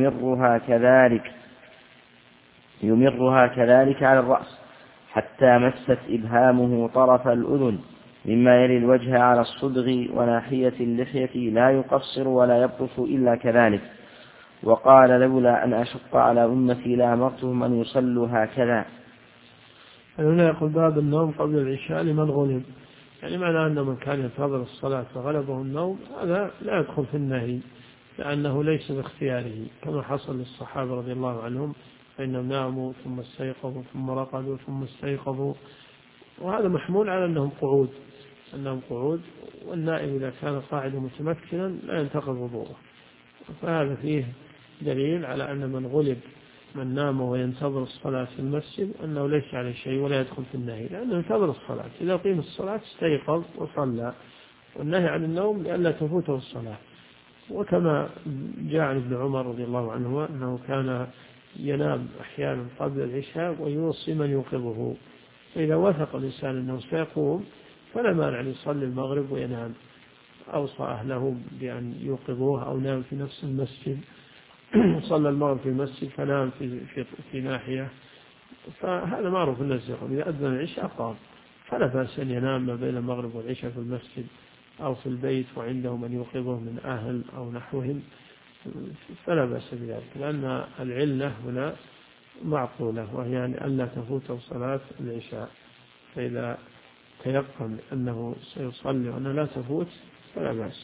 يمرها كذلك على الرأس حتى مست إبهامه طرف الأذن مما يلي الوجه على الصدغ وناحية اللحية، لا يقصر ولا يبطش إلا كذلك. وقال: لولا أن أشق على أمتي لأمرتهم أن يصلوا هكذا. هنا يقول: باب النوم قبل العشاء لمن غلب، يعني معنى أن من كان ينتظر الصلاة فغلبه النوم هذا لا يدخل في النهي، لأنه ليس باختياره، كما حصل للصحابة رضي الله عنهم، فإنهم ناموا ثم استيقظوا ثم رقدوا ثم استيقظوا، وهذا محمول على أنهم قعود، والنائم إذا كان قاعدا متمكنا لا ينتقض وضوءه. فهذا فيه دليل على أن من غلب، من نام وينتظر الصلاة في المسجد، أنه ليس عليه شيء ولا يدخل في النهي، لأنه ينتظر الصلاة، إذا قيم الصلاة استيقظ وصلى، والنهي عن النوم لئلا تفوته الصلاة. وكما جاء عن ابن عمر رضي الله عنه أنه كان ينام أحيانا قبل العشاء ويوصي من يوقظه، فإذا وثق الإنسان أنه سيقوم فلا مانع أن يصلي المغرب وينام، أوصى أهله بأن يوقظوه، أو نام في نفس المسجد صلى المغرب في المسجد فنام في ناحية، فهذا معروف الناس. إذا أذن العشاء قام، فلا بأس أن ينام ما بين المغرب والعشاء في المسجد أو في البيت وعنده من يوقظه من أهل أو نحوهم، فلا بأس بذلك، لأن العلة هنا معقولة، وهي أن لا تفوت صلاة العشاء. فإذا تيقن أنه سيصلي وأنه لا تفوت فلا بأس.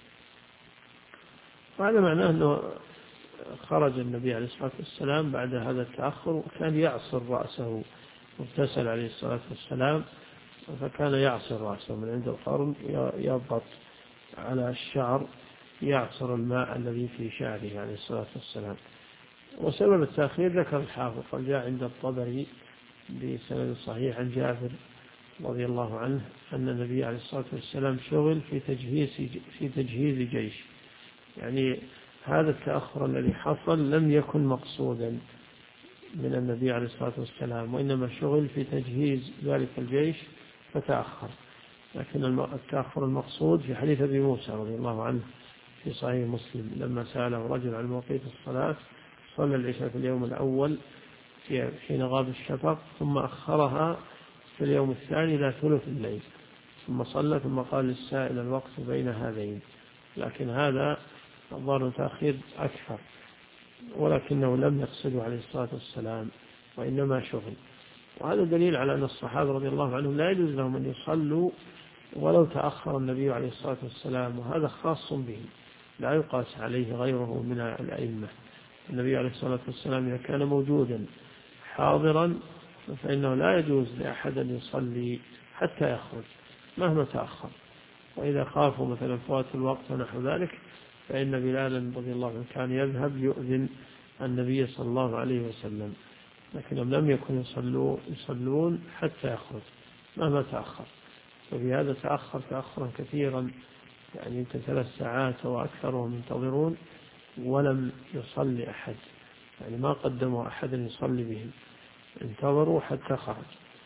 وهذا معناه أنه خرج النبي عليه الصلاة والسلام بعد هذا التأخر وكان يعصر رأسه، واغتسل عليه الصلاة والسلام فكان يعصر رأسه من عند القرن، يضغط على الشعر يعصر الماء الذي في شعره عليه الصلاة والسلام. وسبب التأخير ذكر الحافظ قال جاء عند الطبري بسند صحيح عن جابر رضي الله عنه أن النبي عليه الصلاة والسلام شغل في تجهيز جيش. يعني هذا التأخر الذي حصل لم يكن مقصودا من النبي عليه الصلاة والسلام، وإنما شغل في تجهيز ذلك الجيش فتأخر. لكن التأخر المقصود في حديث أبي موسى رضي الله عنه في صحيح مسلم لما سأله رجل عن مواقيت الصلاة، صلى العشاء في اليوم الأول حين غاب الشفق، ثم أخرها في اليوم الثاني إلى ثلث الليل، ثم صلى، ثم قال للسائل الوقت بين هذين. لكن هذا الظاهر تأخير أكثر، ولكنه لم يقصده عليه الصلاة والسلام وإنما شغل. وهذا دليل على أن الصحابة رضي الله عنهم لا يجوز لهم أن يصلوا ولو تأخر النبي عليه الصلاة والسلام، وهذا خاص به لا يقاس عليه غيره من الأئمة. النبي عليه الصلاة والسلام إذا كان موجودا حاضرا فإنه لا يجوز لأحد أن يصلي حتى يخرج مهما تأخر. وإذا خافوا مثلا فوات الوقت ونحو ذلك فإن بلالا رضي الله عنه كان يذهب يؤذن النبي صلى الله عليه وسلم، لكنهم لم يكن يصلون حتى يخرج مهما تأخر. وفي هذا تأخر تأخرا كثيرا، يعني يمكن 3 ساعات أو أكثر وهم ينتظرون ولم يصلي أحد، يعني ما قدموا أحدا يصلي بهم، انتظروا حتى خرج.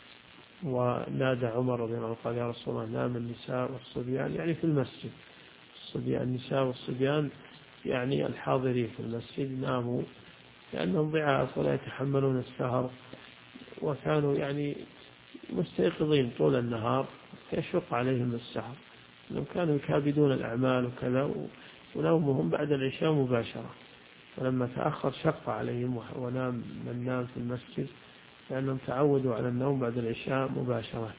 ونادى عمر رضي الله عنه قال يا رسول الله نام النساء والصبيان، يعني في المسجد. النساء والصبيان يعني الحاضرين في المسجد ناموا لأنهم ضعاف ولا يتحملون السهر، وكانوا يعني مستيقظين طول النهار يشق عليهم السهر، لأنهم كانوا يكابدون الأعمال وكذا، ونومهم بعد العشاء مباشرة. فلما تأخر شق عليهم ونام من نام في المسجد لأنهم تعودوا على النوم بعد العشاء مباشرة.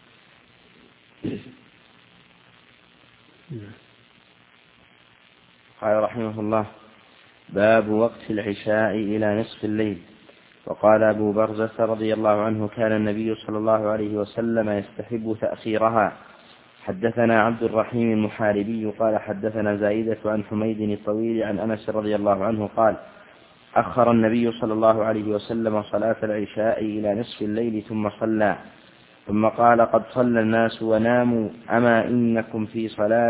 قال رحمه الله باب وقت العشاء إلى نصف الليل. وقال أبو برزة رضي الله عنه كان النبي صلى الله عليه وسلم يستحب تأخيرها. حدثنا عبد الرحيم المحاربي قال حدثنا زائدة عن حميد الطويل عن أنس رضي الله عنه قال أخر النبي صلى الله عليه وسلم صلاة العشاء إلى نصف الليل ثم صلى، ثم قال قد صلى الناس وناموا، أما إنكم في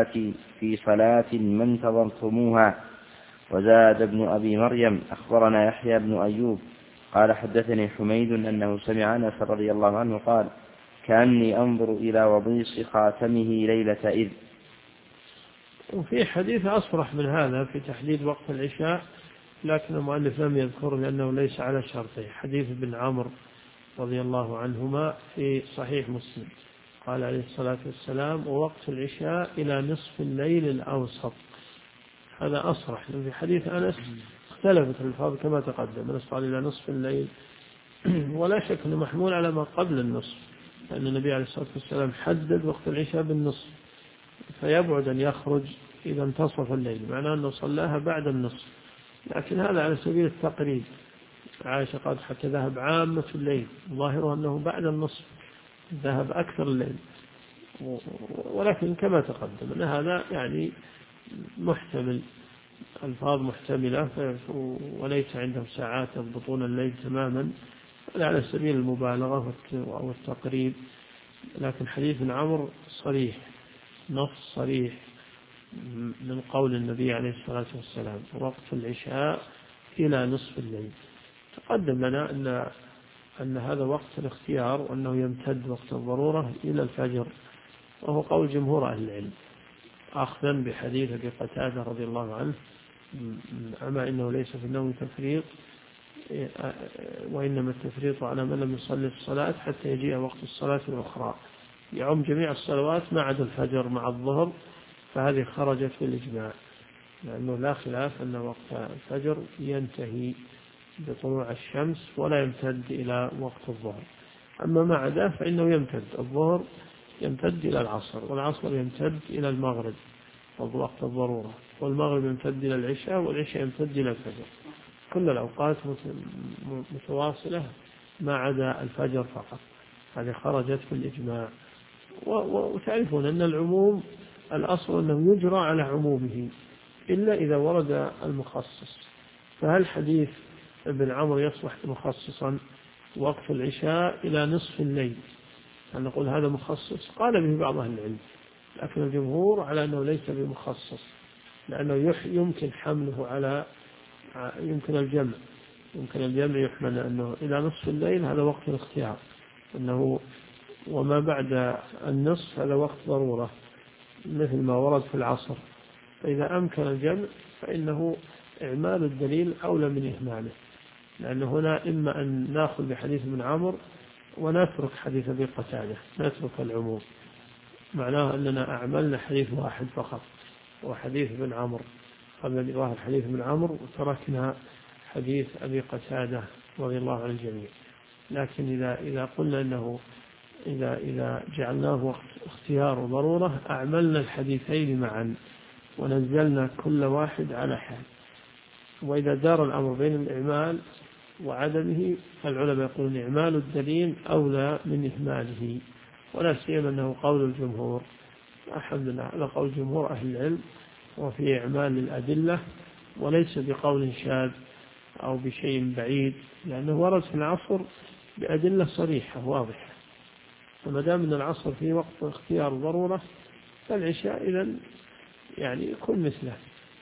صلاة ما انتظرتموها. وزاد ابن أبي مريم أخبرنا يحيى بن أيوب قال حدثني حميد أنه سمع أنس رضي الله عنه قال كأني أنظر إلى وضيص خاتمه ليلة إذ. وفي حديث أصرح من هذا في تحديد وقت العشاء، لكن المؤلف لم يذكر لأنه ليس على شرطه. حديث ابن عمرو رضي الله عنهما في صحيح مسلم قال عليه الصلاة والسلام ووقت العشاء إلى نصف الليل الأوسط. هذا أصرح، لأن في حديث أنس اختلفت الألفاظ كما تقدم، أنس قال إلى نصف الليل ولا شك أنه محمول على ما قبل النصف، لأن النبي عليه الصلاة والسلام حدد وقت العشاء بالنصف، فيبعد أن يخرج إذا انتصف الليل، معناه أنه صلاها بعد النصف. لكن هذا على سبيل التقريب. عائشة قالت حتى ذهب عامة الليل، ظاهره أنه بعد النصف ذهب أكثر الليل، ولكن كما تقدم أن هذا يعني محتمل، الفاظ محتملة، وليس عندهم ساعات يضبطون الليل تماما، على سبيل المبالغة والتقريب. لكن حديث عمرو صريح، نص صريح من قول النبي عليه الصلاة والسلام وقت العشاء إلى نصف الليل. تقدم لنا أن هذا وقت الاختيار، وأنه يمتد وقت الضرورة إلى الفجر، وهو قول جمهور أهل العلم، أخذا بحديث أبي قتادة رضي الله عنه أما إنه ليس في النوم تفريط، وإنما التفريط على من لم يصلي الصلاة حتى يجيء وقت الصلاة الأخرى، يعم جميع الصلوات ما عدا الفجر مع الظهر، فهذه خرجت في الإجماع، لأنه لا خلاف أن وقت الفجر ينتهي بطلوع الشمس ولا يمتد إلى وقت الظهر. أما ما عدا فإنه يمتد، الظهر يمتد إلى العصر، والعصر يمتد إلى المغرب وقت الضرورة، والمغرب يمتد إلى العشاء، والعشاء يمتد إلى الفجر. كل الأوقات متواصلة ما عدا الفجر فقط، هذه خرجت في الإجماع. وتعرفون أن العموم الأصل أنه يجرى على عمومه إلا إذا ورد المخصص. فهل حديث ابن عمرو يصبح مخصصا وقت العشاء إلى نصف الليل؟ أن نقول هذا مخصص؟ قال به بعض أهل العلم، لكن الجمهور على أنه ليس بمخصص، لأنه يمكن حمله على يمكن الجمع يحمل أنه إلى نصف الليل هذا وقت الاختيار، أنه وما بعد النصف هذا وقت ضرورة مثل ما ورد في العصر. فإذا أمكن الجمع فإنه إعمال الدليل أولى من إهماله، لأن هنا إما أن نأخذ بحديث ابن عمرو ونترك حديث أبي قتادة، نترك العموم، معناه أننا أعملنا حديث واحد فقط وحديث ابن عمرو، قبل ظاهر حديث ابن عمرو، وتركنا حديث أبي قتادة رضي الله عن الجميع. لكن إذا قلنا أنه إذا جعلناه وقت اختيار وضرورة أعملنا الحديثين معا ونزلنا كل واحد على حال. وإذا دار الأمر بين الإعمال وعدمه فالعلماء يقولون إعمال الدليل أولى من إهماله، ولا سيما أنه قول الجمهور، الحمد لله على قول جمهور أهل العلم وفي إعمال الأدلة، وليس بقول شاذ أو بشيء بعيد، لأنه ورد في العصر بأدلة صريحة واضحة. فما دام أن العصر في وقت اختيار ضرورة فالعشاء إذن يعني يكون مثله،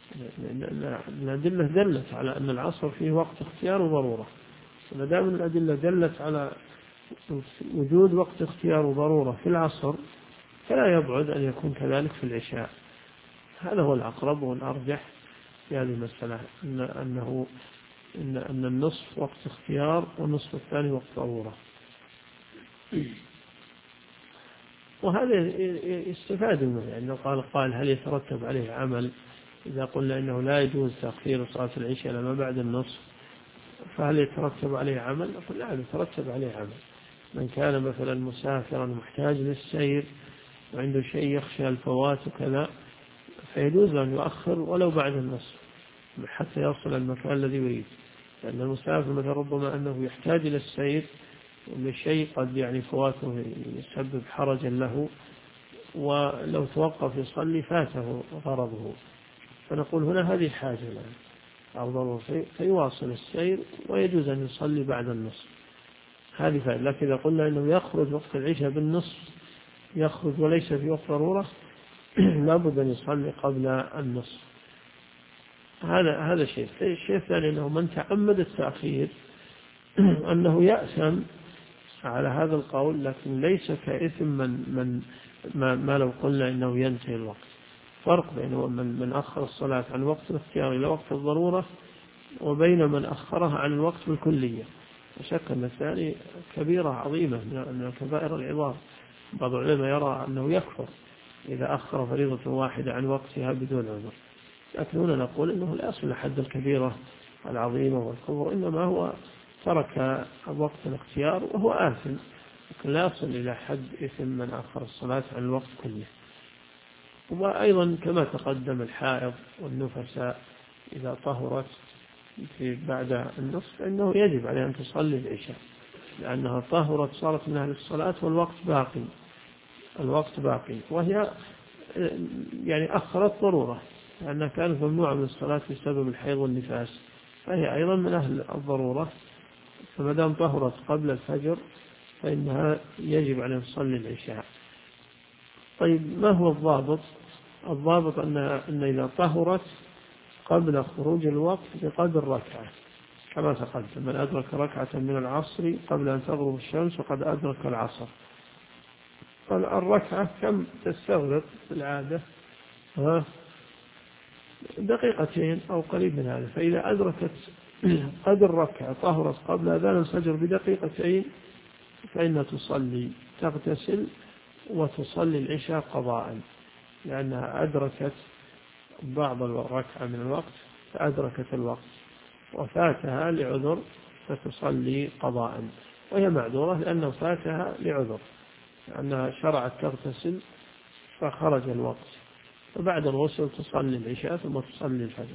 الأدلة دلت على أن العصر فيه وقت اختيار وضرورة، وما دام الأدلة دلت على وجود وقت اختيار وضرورة في العصر فلا يبعد أن يكون كذلك في العشاء. هذا هو الأقرب والأرجح في هذه المسألة، أن النصف وقت اختيار والنصف الثاني وقت ضرورة. وهذا يستفاد منه، يعني قال هل يترتب عليه عمل إذا قلنا إنه لا يجوز تأخير صلاة العشاء لما بعد النصف، فهل يترتب عليه عمل؟ أقول لا، يترتب عليه عمل. من كان مثلا مسافرا محتاج للسير وعنده شيء يخشى الفوات وكذا فيجوز أن يؤخر ولو بعد النصف حتى يصل المكان الذي يريد، لأن المسافر مثلا ربما أنه يحتاج إلى السير لشيء قد يعني فواته يسبب حرجا له، ولو توقف يصلي فاته غرضه، فنقول هنا هذه حاجة له أو ضرورة فيواصل السير ويجوز أن يصلي بعد النصف، هذه فائدة. لكن إذا قلنا إنه يخرج وقت العشاء بالنصف يخرج وليس في وقت ضرورة لابد أن يصلي قبل النصف. هذا شيء. الشيء الثاني أنه من تعمد التأخير أنه يأثم على هذا القول، لكن ليس كإثم من ما لو قلنا إنه ينتهي الوقت. فرق بين من أخر الصلاة عن وقت الاختيار إلى وقت الضرورة وبين من أخرها عن الوقت بالكلية. وشك أن الثاني كبيرة عظيمة من كبائر العظام. بعض العلماء يرى أنه يكفر إذا أخر فريضة واحدة عن وقتها بدون عذر، لكن هنا نقول إنه لا يصل لحد الكبيرة العظيمة والكفر، إنما هو ترك وقت الاختيار وهو آثم، لكن لا يصل إلى حد إثم من أخر الصلاة عن الوقت كله. وأيضا كما تقدم الحائض والنفساء إذا طهرت بعد النصف فإنه يجب عليها أن تصلي العشاء، لأنها طهرت صارت من أهل الصلاة والوقت باقي، وهي يعني أخرت ضرورة لأنها كانت ممنوعة من الصلاة بسبب الحيض والنفاس، فهي أيضا من أهل الضرورة، فما دام طهرت قبل الفجر فإنها يجب عليها أن تصلي العشاء. طيب ما هو الضابط؟ الضابط أن إذا طهرت قبل خروج الوقت بقدر ركعة كما تقدم، من أدرك ركعة من العصر قبل أن تغرب الشمس وقد أدرك العصر. فالركعة كم تستغرق في العادة؟ دقيقتين أو قريب من هذا، فإذا أدركت قدر ركعة طهرت قبل أذان الفجر بدقيقتين فإنها تصلي، تغتسل وتصلي العشاء قضاء، لأنها أدركت بعض الركعة من الوقت فأدركت الوقت وفاتها لعذر فتصلي قضاء، وهي معذورة لأنه فاتها لعذر. أنها شرعت تغتسل فخرج الوقت، فبعد الغسل تصلي العشاء ثم تصلي الفجر.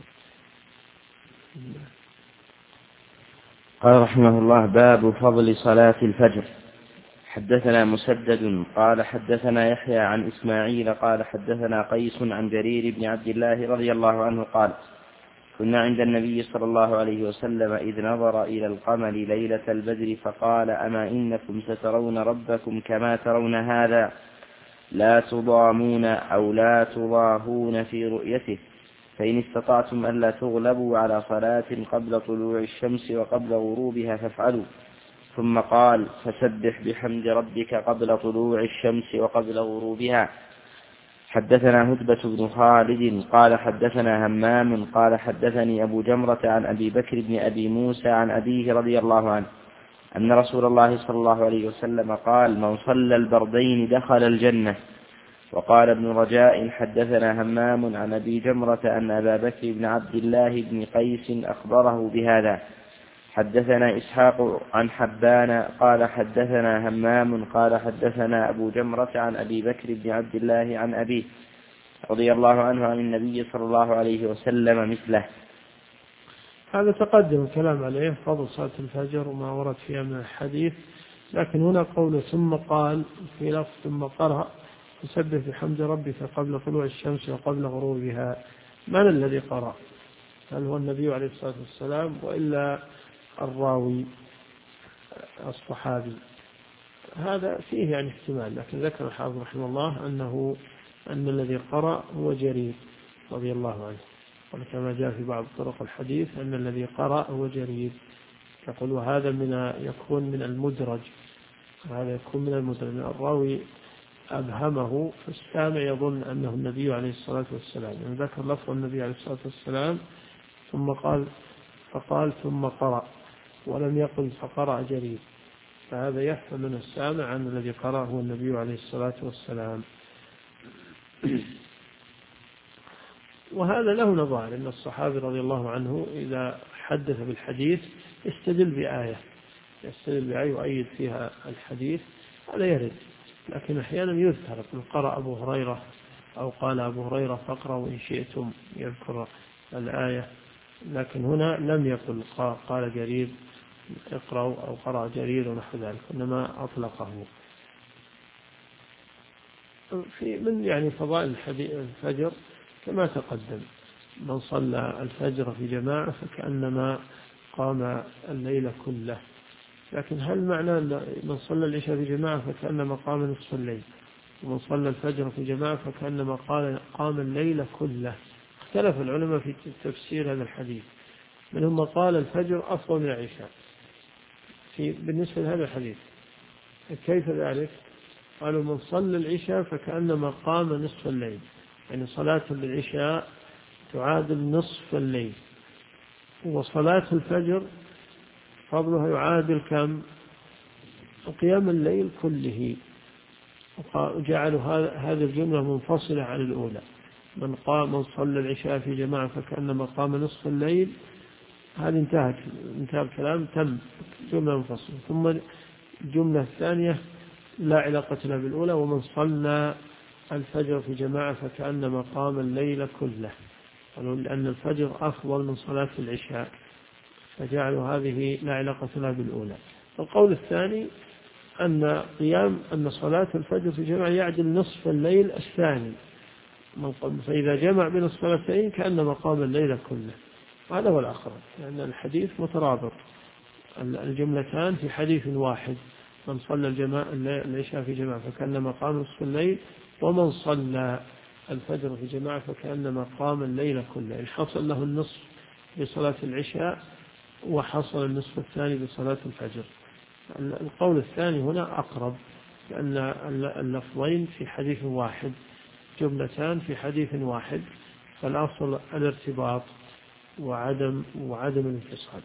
قال رحمه الله: باب فضل صلاة الفجر. حدثنا مسدد قال حدثنا يحيى عن إسماعيل قال حدثنا قيس عن جرير بن عبد الله رضي الله عنه قال: كنا عند النبي صلى الله عليه وسلم إذ نظر إلى القمر ليلة البدر فقال: أما إنكم سترون ربكم كما ترون هذا، لا تضامون أو لا تضاهون في رؤيته، فإن استطعتم ألا تغلبوا على صلاة قبل طلوع الشمس وقبل غروبها فافعلوا. ثم قال: فسبح بحمد ربك قبل طلوع الشمس وقبل غروبها. حدثنا هدبة بن خالد قال حدثنا همام قال حدثني أبو جمرة عن أبي بكر بن أبي موسى عن أبيه رضي الله عنه أن رسول الله صلى الله عليه وسلم قال: من صلى البردين دخل الجنة. وقال ابن رجاء حدثنا همام عن أبي جمرة أن أبا بكر بن عبد الله بن قيس أخبره بهذا. حدثنا إسحاق عن حبان قال حدثنا همام قال حدثنا أبو جمرة عن أبي بكر بن عبد الله عن أبيه رضي الله عنه عن النبي صلى الله عليه وسلم مثله. هذا تقدم الكلام عليه فضل صلاة الفجر وما ورد فيها من الحديث، لكن هنا قوله ثم قال في لفظ ثم قرأ: فسبح بحمد ربك قبل طلوع الشمس وقبل غروبها. من الذي قرأ؟ هل هو النبي عليه الصلاة والسلام وإلا الراوي الصحابي؟ هذا فيه يعني احتمال، لكن ذكر الحافظ رحمه الله أن الذي قرأ هو جرير رضي الله عنه، وكما جاء في بعض طرق الحديث أن الذي قرأ هو جرير. يقول وهذا يكون من المدرج، وهذا يكون من المدرج، الراوي أبهمه فالسامع يظن أنه النبي عليه الصلاة والسلام، يعني ذكر لفظ النبي عليه الصلاة والسلام ثم فقال ثم قرأ ولم يقل فقرأ جرير، فهذا يفهم من السامع أن الذي قرأ هو النبي عليه الصلاة والسلام. وهذا له نظائر، إن الصحابي رضي الله عنه إذا حدث بالحديث يستدل بآية ويؤيد فيها الحديث، هذا يرد. لكن أحيانا يذكر قرأ أبو هريرة أو قال أبو هريرة فاقرأوا إن شئتم، يذكر الآية، لكن هنا لم يقل قال جرير اقرأوا أو قرأ جرير ونحو ذلك، إنما أطلقه. من يعني فضائل الفجر كما تقدم: من صلى الفجر في جماعة فكأنما قام الليل كله. لكن هل معنى من صلى العشاء في جماعة فكأنما قام نصف الليل، ومن صلى الفجر في جماعة فكأنما قام الليل كله؟ اختلف العلماء في تفسير هذا الحديث، منهم قال الفجر أفضل من العشاء بالنسبة لهذا الحديث. كيف ذلك؟ قالوا من صلى العشاء فكأنما قام نصف الليل، يعني صلاة العشاء تعادل نصف الليل، وصلاة الفجر فضلها يعادل كم؟ قيام الليل كله. وجعلوا هذه الجملة منفصلة عن الأولى: من صلى العشاء في جماعة فكأنما قام نصف الليل، هذه انتهى الكلام، تم جملة منفصلة. ثم الجملة الثانية لا علاقة لها بالأولى: ومن صلى الفجر في جماعة فكأنما قام الليل كله، قالوا لأن الفجر أفضل من صلاة العشاء، فجعلوا هذه لا علاقة لها بالأولى. القول الثاني أن صلاة الفجر في جماعة يعدل نصف الليل الثاني، فإذا جمع بين الصلاتين كأنما قام الليل كله. هذا هو الأقرب، لأن الحديث مترابط، الجملتان في حديث واحد: من صلى العشاء في جماعة فكأنما قام نصف الليل، ومن صلى الفجر في جماعة فكأنما قام الليل كله، يعني حصل له النصف بصلاة العشاء وحصل النصف الثاني بصلاة الفجر. القول الثاني هنا أقرب، لأن اللفظين في حديث واحد، جملتان في حديث واحد، فالأصل الارتباط وعدم الانفصال.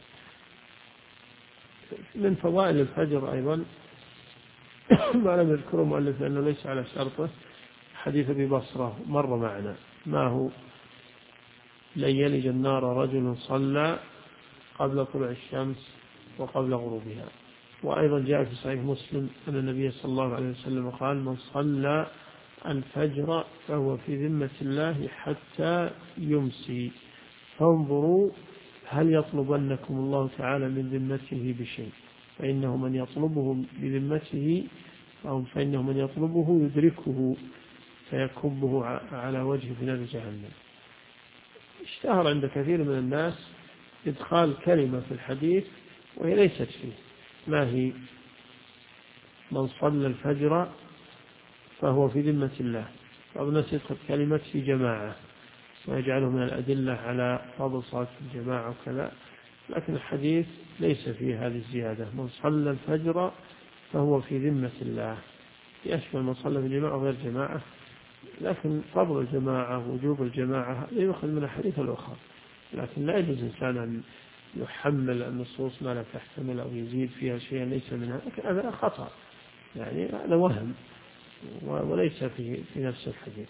من فضائل الفجر أيضا ما لم يذكره مؤلف لأنه ليس على شرطه، حديث أبي بصرة مر معنا: ما هو لن يلج النار رجل صلى قبل طلوع الشمس وقبل غروبها. وأيضا جاء في صحيح مسلم أن النبي صلى الله عليه وسلم قال: من صلى الفجر فهو في ذمة الله حتى يمسي، فانظروا هل يطلبنكم الله تعالى من ذمته بشيء، فإنه من يطلبه بذمته أو فإنه من يطلبه يدركه فيكبه على وجهه في نار جهنم. اشتهر عند كثير من الناس إدخال كلمة في الحديث وهي ليست فيه. ما هي؟ من صلى الفجر فهو في ذمة الله. بعض الناس يدخل كلمة في جماعة ويجعله من الأدلة على فضل صلاة الجماعة وكذا، لكن الحديث ليس فيه هذه الزيادة. من صلى الفجر فهو في ذمة الله، يشمل من صلى في جماعة وغير جماعة، لكن فضل الجماعة ووجوب الجماعة لا يؤخذ من الحديث الأخرى. لكن لا يجوز إنسان أن يحمل النصوص ما لا تحتمل أو يزيد فيها شيئا ليس منها، لكن هذا خطأ، يعني هذا وهم وليس في نفس الحديث.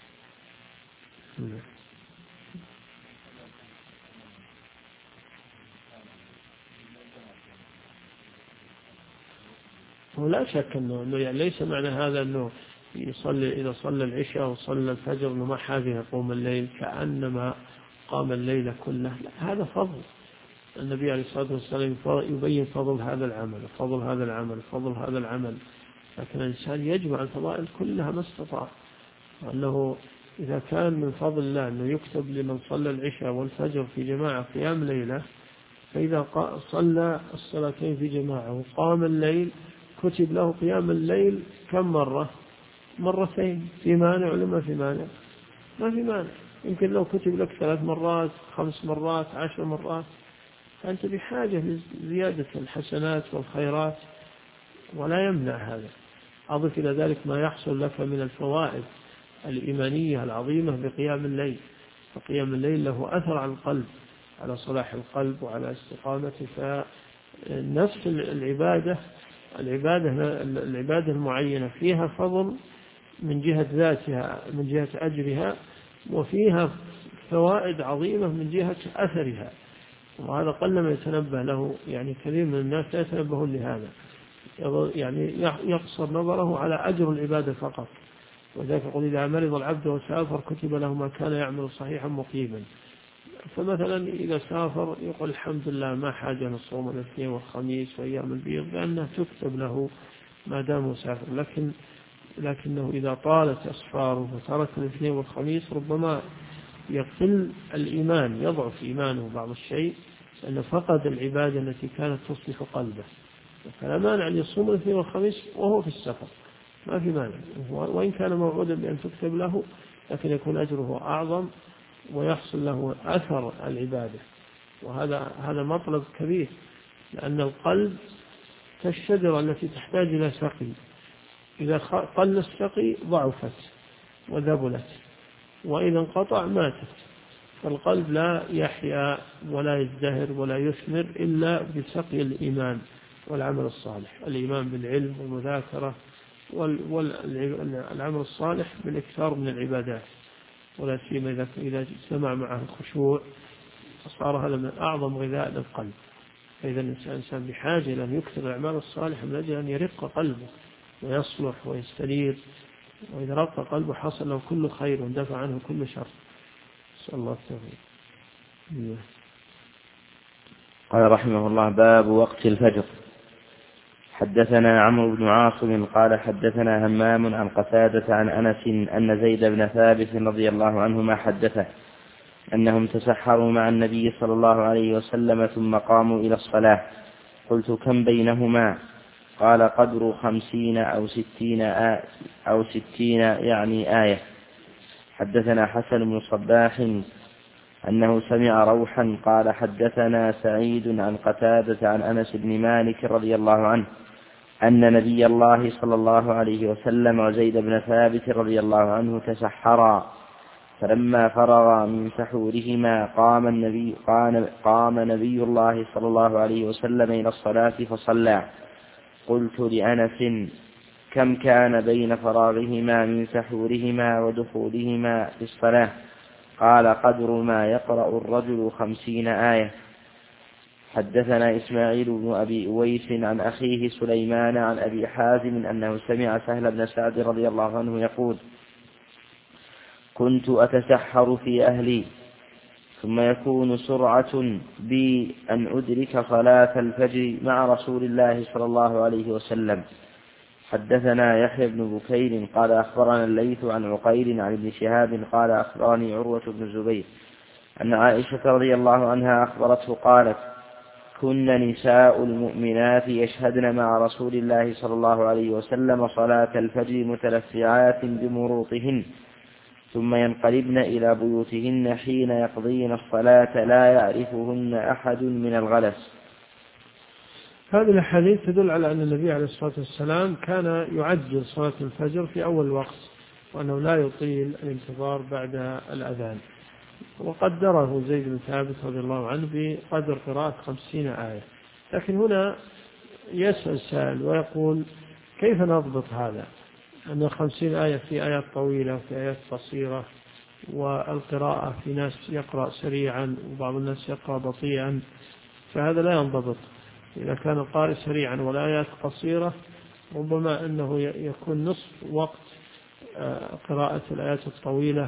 ولا شك أنه يعني ليس معنى هذا أنه يصلي إذا صلى العشاء وصلى الفجر أنه ما حاجة يقوم الليل كأنما قام الليل كله، لا، هذا فضل. النبي عليه الصلاة والسلام يبين فضل هذا العمل وفضل هذا العمل وفضل هذا العمل، لكن الإنسان يجمع الفضائل كلها ما استطاع. وأنه إذا كان من فضل الله أنه يكتب لمن صلى العشاء والفجر في جماعة قيام ليلة، فإذا صلى الصلاتين في جماعة وقام الليل كتب له قيام الليل كم مرة؟ مرتين. في مانع ولا ما في مانع؟ ما في مانع. يمكن لو كتب لك 3 مرات 5 مرات 10 مرات فأنت بحاجة لزيادة الحسنات والخيرات، ولا يمنع هذا. أضف إلى ذلك ما يحصل لك من الفوائد الإيمانية العظيمة بقيام الليل. فقيام الليل له أثر على القلب، على صلاح القلب وعلى استقامته. فنفس العبادة المعينة فيها فضل من جهة ذاتها، من جهة أجرها، وفيها فوائد عظيمة من جهة أثرها، وهذا قلما يتنبه له. يعني كثير من الناس لا يتنبهون لهذا، يعني يقصر نظره على أجر العبادة فقط. وذلك يقول: إذا مرض العبد وسافر كتب له ما كان يعمل صحيحا مقيما. فمثلا إذا سافر يقول: الحمد لله ما حاجة نصوم الاثنين والخميس وأيام البيض، لأنها تكتب له ما دام مسافر. لكنه إذا طالت أسفاره وترك الاثنين والخميس ربما يقل الإيمان، يضعف إيمانه بعض الشيء، لأنه فقد العبادة التي كانت تصلح قلبه. فلا مانع أن يصوم الاثنين والخميس وهو في السفر، ما في مانع، وإن كان موعودا بأن تكتب له، لكن يكون أجره أعظم ويحصل له أثر العبادة. وهذا مطلب كبير، لأن القلب كالشجرة التي تحتاج إلى سقي، إذا قل السقي ضعفت وذبلت، وإذا انقطع ماتت. فالقلب لا يحيا ولا يزدهر ولا يثمر إلا بسقي الإيمان والعمل الصالح. الإيمان بالعلم والمذاكرة والعمل الصالح بالإكثار من العبادات، ولا سيما إذا اجتمع معه الخشوع فصار هذا من أعظم غذاء للقلب. فإذا الإنسان بحاجة إلى أن يكثر الأعمال الصالحة من أجل أن يرق قلبه ويصلح ويستنير، وإذا رق قلبه حصل له كل خير واندفع عنه كل شر. نسأل الله التوفيق. قال رحمه الله: باب وقت الفجر. حدثنا عمرو بن عاصم قال حدثنا همام عن قتادة عن أنس أن زيد بن ثابت رضي الله عنهما حدثه أنهم تسحروا مع النبي صلى الله عليه وسلم ثم قاموا إلى الصلاة. قلت: كم بينهما؟ قال: قدر 50 أو 60 يعني آية. حدثنا حسن بن صباح أنه سمع روحا قال حدثنا سعيد عن قتادة عن أنس بن مالك رضي الله عنه أن نبي الله صلى الله عليه وسلم وزيد بن ثابت رضي الله عنه تسحرا، فلما فرغ من سحورهما قام نبي الله صلى الله عليه وسلم إلى الصلاة فصلى. قلت لأنس: كم كان بين فراغهما من سحورهما ودخولهما في الصلاة؟ قال: قدر ما يقرأ الرجل 50 آية. حدثنا إسماعيل بن أبي أويس عن أخيه سليمان عن أبي حازم أنه سمع سهل بن سعد رضي الله عنه يقول: كنت أتسحر في أهلي ثم يكون سرعة بي أن أدرك صلاة الفجر مع رسول الله صلى الله عليه وسلم. حدثنا يحيى بن بكير قال أخبرنا الليث عن عقيل عن ابن شهاب قال أخبرني عروة بن الزبير أن عائشة رضي الله عنها أخبرته قالت: كن نساء المؤمنات يشهدن مع رسول الله صلى الله عليه وسلم صلاة الفجر متلفعات بمروطهن ثم ينقلبن إلى بيوتهن حين يقضين الصلاة لا يعرفهن أحد من الغلس. هذه الحديث تدل على أن النبي عليه الصلاة والسلام كان يعجل صلاة الفجر في أول وقت، وأنه لا يطيل الانتظار بعد الأذان، وقدره زيد بن ثابت رضي الله عنه بقدر قراءة 50 آية. لكن هنا يسأل سائل ويقول: كيف نضبط هذا؟ أن 50 آية في آيات طويلة وفي آيات قصيرة، والقراءة في ناس يقرأ سريعا وبعض الناس يقرأ بطيئا، فهذا لا ينضبط. إذا كان القارئ سريعا والآيات قصيرة ربما أنه يكون نصف وقت قراءة الآيات الطويلة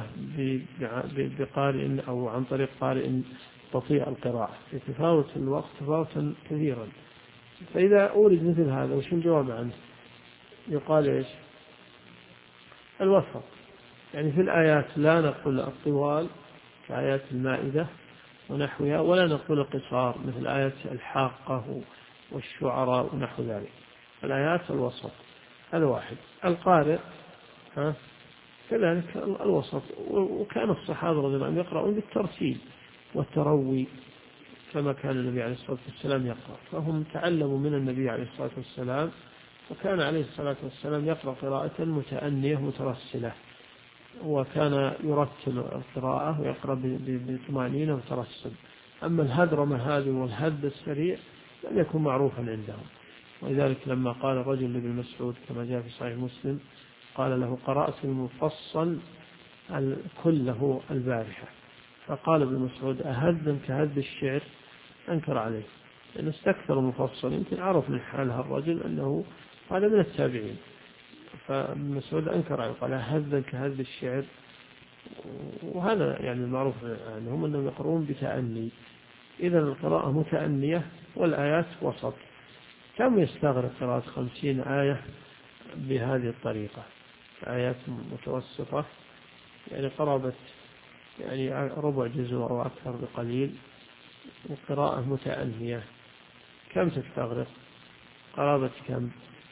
بقارئ أو عن طريق قارئ بطيء القراءة، يتفاوت الوقت تفاوتا كثيرا. فإذا أورد مثل هذا وش الجواب عنه؟ يقال إيش؟ الوسط. يعني في الآيات لا نقول الطوال كآيات المائدة ونحوها، ولا نقول القصار مثل آيات الحاقة والشعراء ونحو ذلك. الآيات الوسط هذا واحد. القارئ كذلك الوسط. وكان الصحابة رضي الله عنهم يقرؤون بالترتيل والتروي كما كان النبي عليه الصلاة والسلام يقرأ، فهم تعلموا من النبي عليه الصلاة والسلام، وكان عليه الصلاة والسلام يقرأ قراءة متأنية مترسلة، وكان يرتل القراءة ويقرأ بطمأنينة وترسل. أما الهدرمة هذه والهد السريع لم يكن معروفا عندهم. ولذلك لما قال الرجل لابن مسعود كما جاء في صحيح مسلم قال له: قرأت المفصل كله البارحة. فقال ابن مسعود: أهد كهد الشعر؟ أنكر عليه، لأنه استكثر المفصل. يمكن عرف من حال الرجل أنه هذا من التابعين، فابن مسعود أنكر عليه قال: هذا كهذا الشعر. وهذا يعني المعروف عنهم أنهم يقرؤون بتأني. إذا القراءة متأنية والآيات وسط. كم يستغرق قراءة 50 آية بهذه الطريقة؟ آيات متوسطة يعني قرابة يعني ربع جزء أو أكثر بقليل، وقراءة متأنية كم تستغرق؟ قرابة كم؟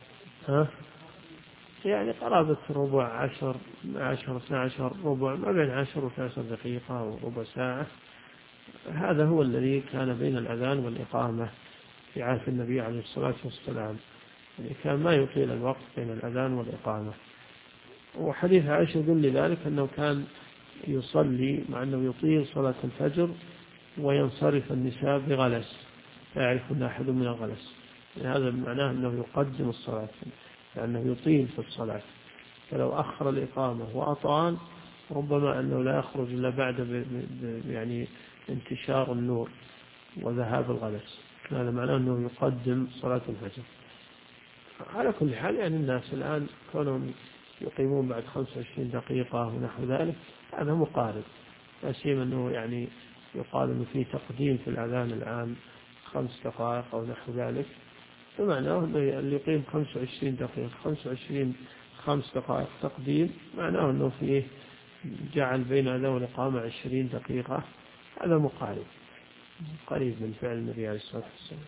يعني قرابة ربع 10 12 ربع، ما بين 10 و13 دقيقة وربع ساعة. هذا هو الذي كان بين الأذان والإقامة في عهد النبي عليه الصلاة والسلام، يعني كان ما يطيل الوقت بين الأذان والإقامة. وحديث عائشة يدل لذلك أنه كان يصلي مع أنه يطيل صلاة الفجر وينصرف النساء بغلس لا يعرفون أحد من الغلس. يعني هذا معناه أنه يقدم الصلاة لأنه يطيل في الصلاة، فلو أخر الإقامة وأطال ربما أنه لا يخرج إلا بعد يعني انتشار النور وذهاب الغلس. هذا معناه أنه يقدم صلاة الفجر. على كل حال يعني الناس الآن كونهم يقيمون بعد 25 دقيقة ونحو ذلك هذا مقارب، لا سيما أنه يعني يقال أنه في تقديم في الأذان الآن 5 دقائق أو نحو ذلك، فمعناه أنه اللي يقيم 25 دقيقة 5 دقائق تقديم معناه أنه فيه جعل بين أذان والإقامة 20 دقيقة. هذا مقارب قريب من فعل النبي عليه الصلاة والسلام.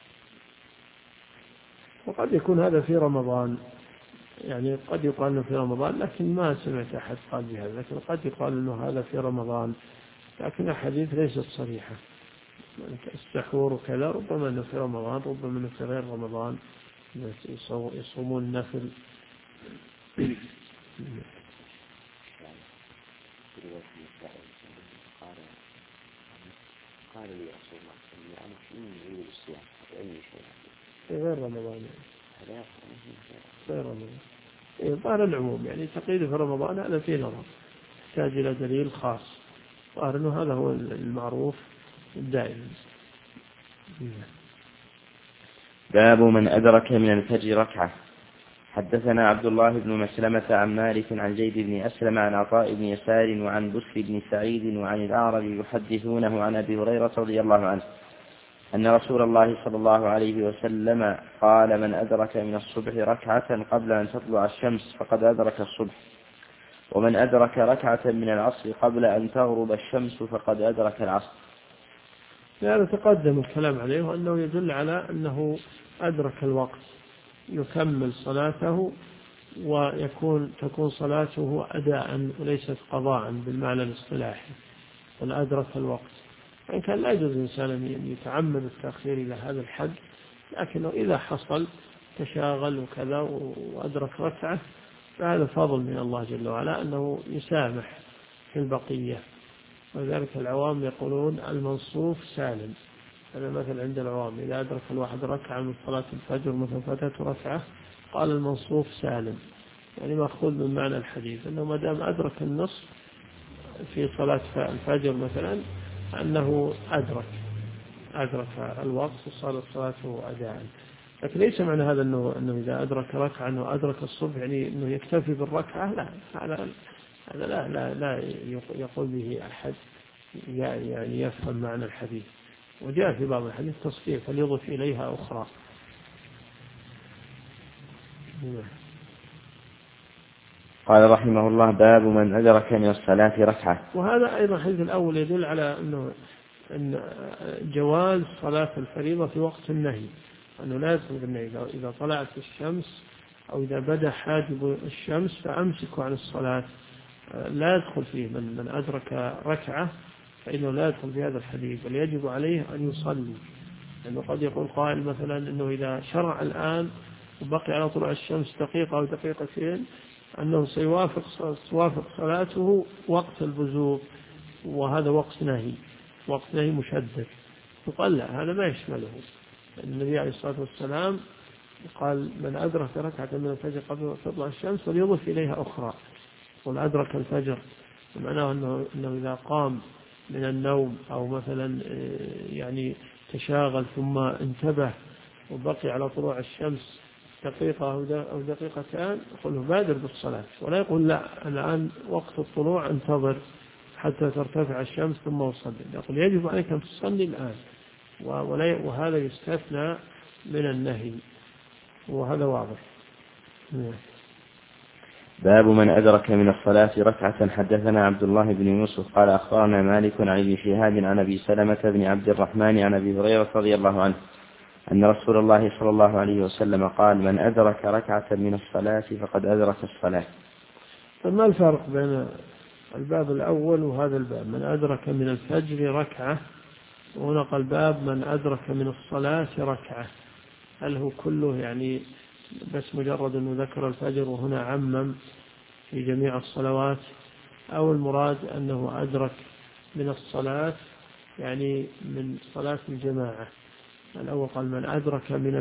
وقد يكون هذا في رمضان، يعني قد يقال أنه في رمضان، لكن ما سمعت أحد قال بهذا، لكن قد يقال أنه هذا في رمضان، لكن الحديث ليست صريحة. السحور وكذا ربما أنه في رمضان، ربما أنه في غير رمضان يصومون النفل. قال لي رسول الله صلى الله عليه وسلم يريد الصيام فأي شيء في غير رمضان، غير رمضان ظاهر العموم، يعني تقييد في رمضان هذا فيه نظر، يحتاج إلى دليل خاص، ظاهر أنه هذا هو المعروف دائما. باب من أدرك من الفجر ركعة. حدثنا عبد الله بن مسلمة عن مالك عن زيد بن أسلم عن عطاء بن يسار وعن بسر بن سعيد وعن الأعرج يحدثونه عن أبي هريرة رضي الله عنه أن رسول الله صلى الله عليه وسلم قال: من أدرك من الصبح ركعة قبل أن تطلع الشمس فقد أدرك الصبح، ومن أدرك ركعة من العصر قبل أن تغرب الشمس فقد أدرك العصر. هذا تقدم الكلام عليه، وأنه يدل على أنه أدرك الوقت، يكمل صلاته تكون صلاته أداء وليست قضاء بالمعنى الاصطلاحي، بل أدرك الوقت. يعني كان لا يجوز الإنسان أن يتعمد التأخير إلى هذا الحد، لكنه إذا حصل تشاغل وكذا وأدرك ركعة فهذا فضل من الله جل وعلا أنه يسامح في البقية. وذلك العوام يقولون المنصوف سالم. هذا مثل عند العوام، إذا أدرك الواحد ركعة من صلاة الفجر مثلا فاتته ركعة قال المنصوف سالم، يعني مأخوذ من معنى الحديث أنه ما دام أدرك النصف في صلاة الفجر مثلا أنه أدرك الوقت وصارت صلاته أداء. لكن ليس معنى هذا أنه إذا أدرك ركعة أنه أدرك الصبح، يعني أنه يكتفي بالركعة، لا، هذا لا يقول به أحد يعني يفهم معنى الحديث. وجاء في بعض الحديث تصحيح فليضف إليها أخرى. قال رحمه الله: باب من أدرك من الصلاة ركعة. وهذا أيضا الحديث الأول يدل على أن جواز صلاة الفريضة في وقت النهي، أنه لا يدخل بالنهي. إذا طلعت الشمس أو إذا بدا حاجب الشمس فأمسكوا عن الصلاة، لا يدخل فيه. من أدرك ركعة فإنه لا يدخل في هذا الحديث، بل يجب عليه أن يصلي. لأنه قد يقول قائل مثلا أنه إذا شرع الآن وبقي على طلوع الشمس دقيقة أو دقيقتين أنه سيوافق صلاته وقت البزوغ، وهذا وقت نهي مشدد. يقال لا، هذا ما يشمله. النبي عليه الصلاة والسلام قال: من أدرك ركعة من الفجر قبل تطلع الشمس وليضف إليها أخرى. قل أدرك الفجر، معناه أنه إذا قام من النوم أو مثلا يعني تشاغل ثم انتبه وبقي على طلوع الشمس دقيقة أو دقيقتان، يقول له بادر بالصلاة، ولا يقول لا الآن وقت الطلوع انتظر حتى ترتفع الشمس ثم أصلي. يقول يجب عليك أن تصلي الآن، وهذا يستثنى من النهي، وهذا واضح. باب من أدرك من الصلاة ركعة. حدثنا عبد الله بن يوسف قال أخبرنا مالك عن ابن شهاب عن أبي سلمة بن عبد الرحمن عن أبي هريرة رضي الله عنه أن رسول الله صلى الله عليه وسلم قال: من أدرك ركعة من الصلاة فقد أدرك الصلاة. فما الفرق بين الباب الأول وهذا الباب؟ من أدرك من الفجر ركعة، ونقل الباب من أدرك من الصلاة ركعة. هل هو كله يعني بس مجرد أنه ذكر الفجر وهنا عمم في جميع الصلوات، أو المراد أنه أدرك من الصلاة يعني من صلاة الجماعة؟ الأول قال من أدرك من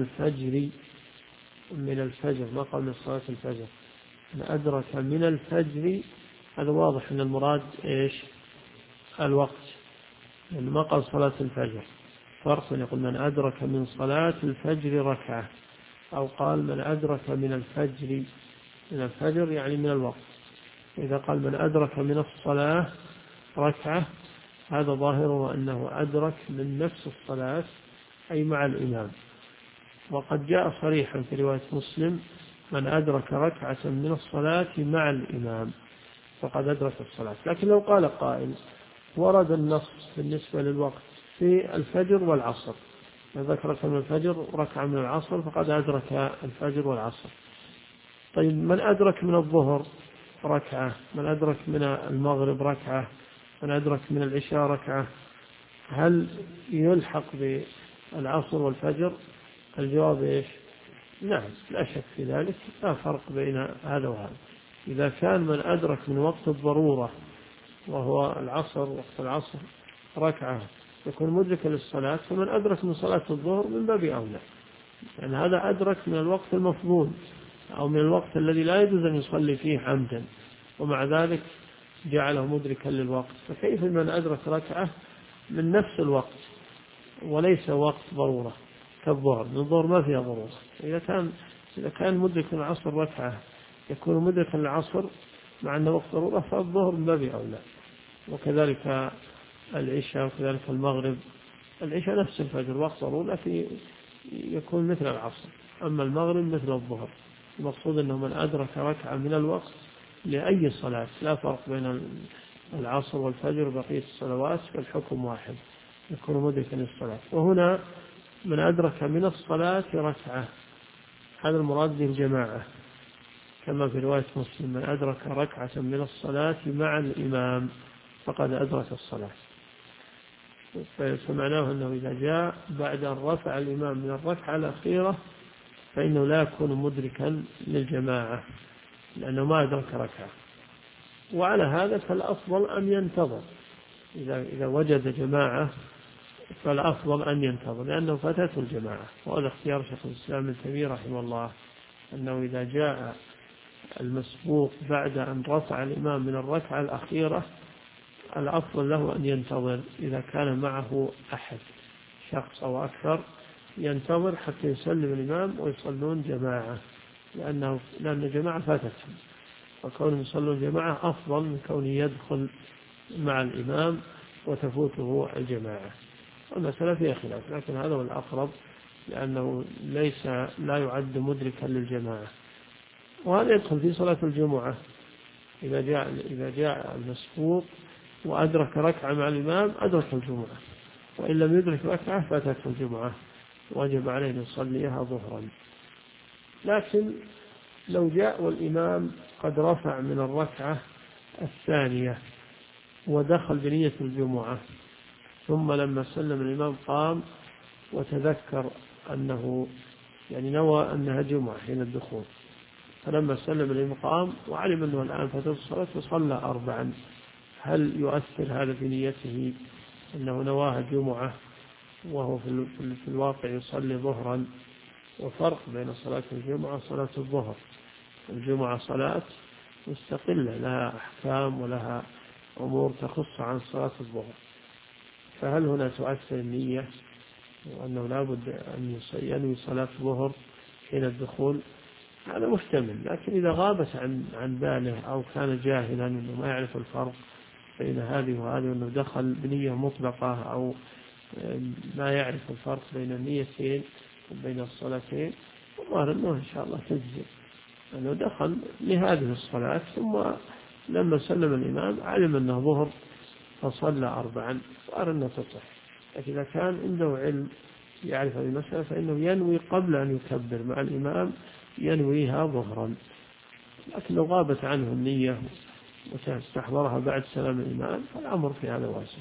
الفجر، ما قال من صلاة الفجر. من أدرك من الفجر، هذا واضح أن المراد إيش؟ الوقت، يعني ما قال صلاة الفجر. فرق يقول من أدرك من صلاة الفجر ركعة، أو قال من أدرك من الفجر يعني من الوقت. إذا قال من أدرك من الصلاة ركعة، هذا ظاهره أنه أدرك من نفس الصلاة أي مع الإمام. وقد جاء صريحا في رواية مسلم: من أدرك ركعة من الصلاة مع الإمام فقد أدرك الصلاة. لكن لو قال قائل: ورد النص بالنسبة للوقت في الفجر والعصر، من ذكر من الفجر ركعة من العصر فقد أدرك الفجر والعصر. طيب من أدرك من الظهر ركعة، من أدرك من المغرب ركعة، من أدرك من العشاء ركعة، هل يلحق بالعصر والفجر؟ الجواب إيش؟ نعم، لا شك في ذلك، لا فرق بين هذا وهذا. إذا كان من أدرك من وقت الضرورة وهو العصر، وقت العصر ركعة، يكون مدركا للصلاة، فمن أدرك من صلاة الظهر من باب أولى، يعني هذا أدرك من الوقت المفضول أو من الوقت الذي لا يجوز أن يصلي فيه عمدا، ومع ذلك جعله مدركا للوقت. فكيف من أدرك ركعة من نفس الوقت وليس وقت ضرورة كالظهر، الظهر ما فيها ضرورة. إذا كان مدرك العصر ركعة يكون مدركا العصر مع أنه وقت ضرورة، فالظهر من باب أولى. وكذلك العشاء وكذلك المغرب. العشاء نفس الفجر وقت ضرورة يكون مثل العصر، أما المغرب مثل الظهر. المقصود أنه من أدرك ركعة من الوقت لأي صلاة، لا فرق بين العصر والفجر وبقية الصلوات، فالحكم واحد، يكون مدركا للصلاة. وهنا من أدرك من الصلاة ركعة، هذا المراد بالجماعة، كما في رواية مسلم: من أدرك ركعة من الصلاة مع الإمام فقد أدرك الصلاة. فمعناه أنه إذا جاء بعد أن رفع الإمام من الركعة الأخيرة فإنه لا يكون مدركا للجماعة، لأنه ما أدرك ركعة. وعلى هذا فالأفضل أن ينتظر، إذا وجد جماعة فالأفضل أن ينتظر، لأنه فاتته الجماعة. وهذا اختيار شيخ الإسلام ابن تيمية رحمه الله، أنه إذا جاء المسبوق بعد أن رفع الإمام من الركعة الأخيرة الأفضل له أن ينتظر، إذا كان معه أحد شخص أو أكثر ينتظر حتى يسلم الإمام ويصلون جماعة، لأن الجماعة فاتتهم، وكون يصلون جماعة أفضل من كون يدخل مع الإمام وتفوته الجماعة. والمسألة فيها خلاف، لكن هذا هو الأقرب، لأنه لا يعد مدركا للجماعة. وهذا يدخل في صلاة الجمعة، إذا جاء المسبوق وأدرك ركعة مع الإمام أدرك الجمعة، وإن لم يدرك ركعة فاتته الجمعة، وجب عليه أن يصليها ظهرا. لكن لو جاء والإمام قد رفع من الركعة الثانية ودخل بنية الجمعة، ثم لما سلم الإمام قام وتذكر أنه نوى أنها جمعة حين الدخول، فلما سلم الإمام قام وعلم أنه الآن فاتت الصلاة وصلى 4، هل يؤثر هذا في نيته أنه نواها جمعة وهو في الواقع يصلي ظهرا؟ وفرق بين صلاة الجمعة وصلاة الظهر. الجمعة صلاة مستقلة لها أحكام ولها أمور تخص عن صلاة الظهر، فهل هنا تؤثر النية وأنه لا بد أن ينوي صلاة الظهر حين الدخول؟ هذا محتمل، لكن إذا غابت عن باله أو كان جاهلا أنه ما يعرف الفرق بين هذه وهذه، وأنه دخل بنية مطلقة أو ما يعرف الفرق بين النيتين وبين الصلاتين، والله أنه إن شاء الله تجزي، أنه دخل لهذه الصلاة ثم لما سلم الإمام علم أنه ظهر فصلى 4 وأرى أنه تصح. لكن إذا كان عنده علم يعرف هذه المسألة فإنه ينوي قبل أن يكبر مع الإمام، ينويها ظهرا. لكن لو غابت عنه النية وتستحضرها بعد سلام الإمام فالأمر في هذا واسع.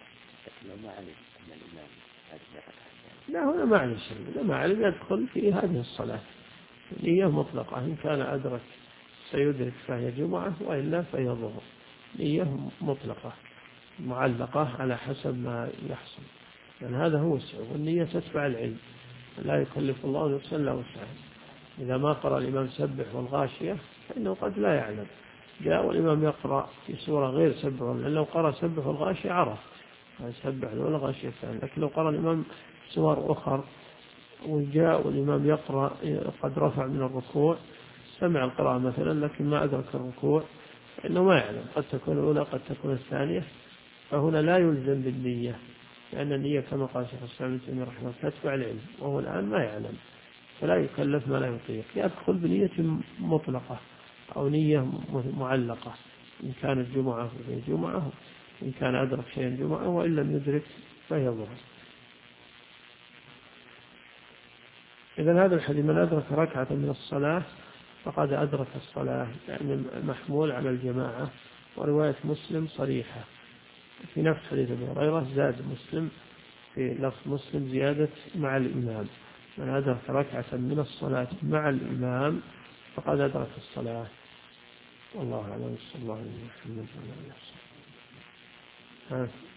لا هنا ما عليه شيء، لا ما عليه، يدخل في هذه الصلاة نية مطلقة، إن كان أدرك سيدرك فهي جمعة، وإلا فهي ظهر، نية مطلقة معلقة على حسب ما يحصل، لأن هذا هو السبب، والنية تتبع العلم، لا يكلف الله نفسا إلا وسعها. إذا ما قرأ الإمام سبح والغاشية فإنه قد لا يعلم، جاء والإمام يقرأ في سورة غير سبح، لأن لو قرأ سبح والغاشية عرف سبح ولا غاشية ثانية. لكن لو قرأ الإمام سور أخر وجاء والإمام يقرأ قد رفع من الركوع، سمع القراءة مثلا لكن ما أدرك الركوع، فإنه ما يعلم، قد تكون الأولى قد تكون الثانية، فهنا لا يلزم بالنية، لأن النية كما قال شيخ الإسلام ابن تيمية رحمه الله تتبع العلم، وهو الآن ما يعلم، فلا يكلف ما لا يطيق، يدخل بنية مطلقة أو نية معلقة، إن كانت جمعة فهي جمعة، إن كان أدرك شيئا جمعة، وإن لم يدرك فهي ظهر. إذن هذا الحديث: من أدرك ركعة من الصلاة فقد أدرك الصلاة، يعني محمول على الجماعة. ورواية مسلم صريحة في نفس حديث أبي هريرة، زاد مسلم في لفظ مسلم زيادة مع الإمام: من أدرك ركعة من الصلاة مع الإمام فقد أدرك الصلاة. والله أعلم، صلى الله عليه وسلم.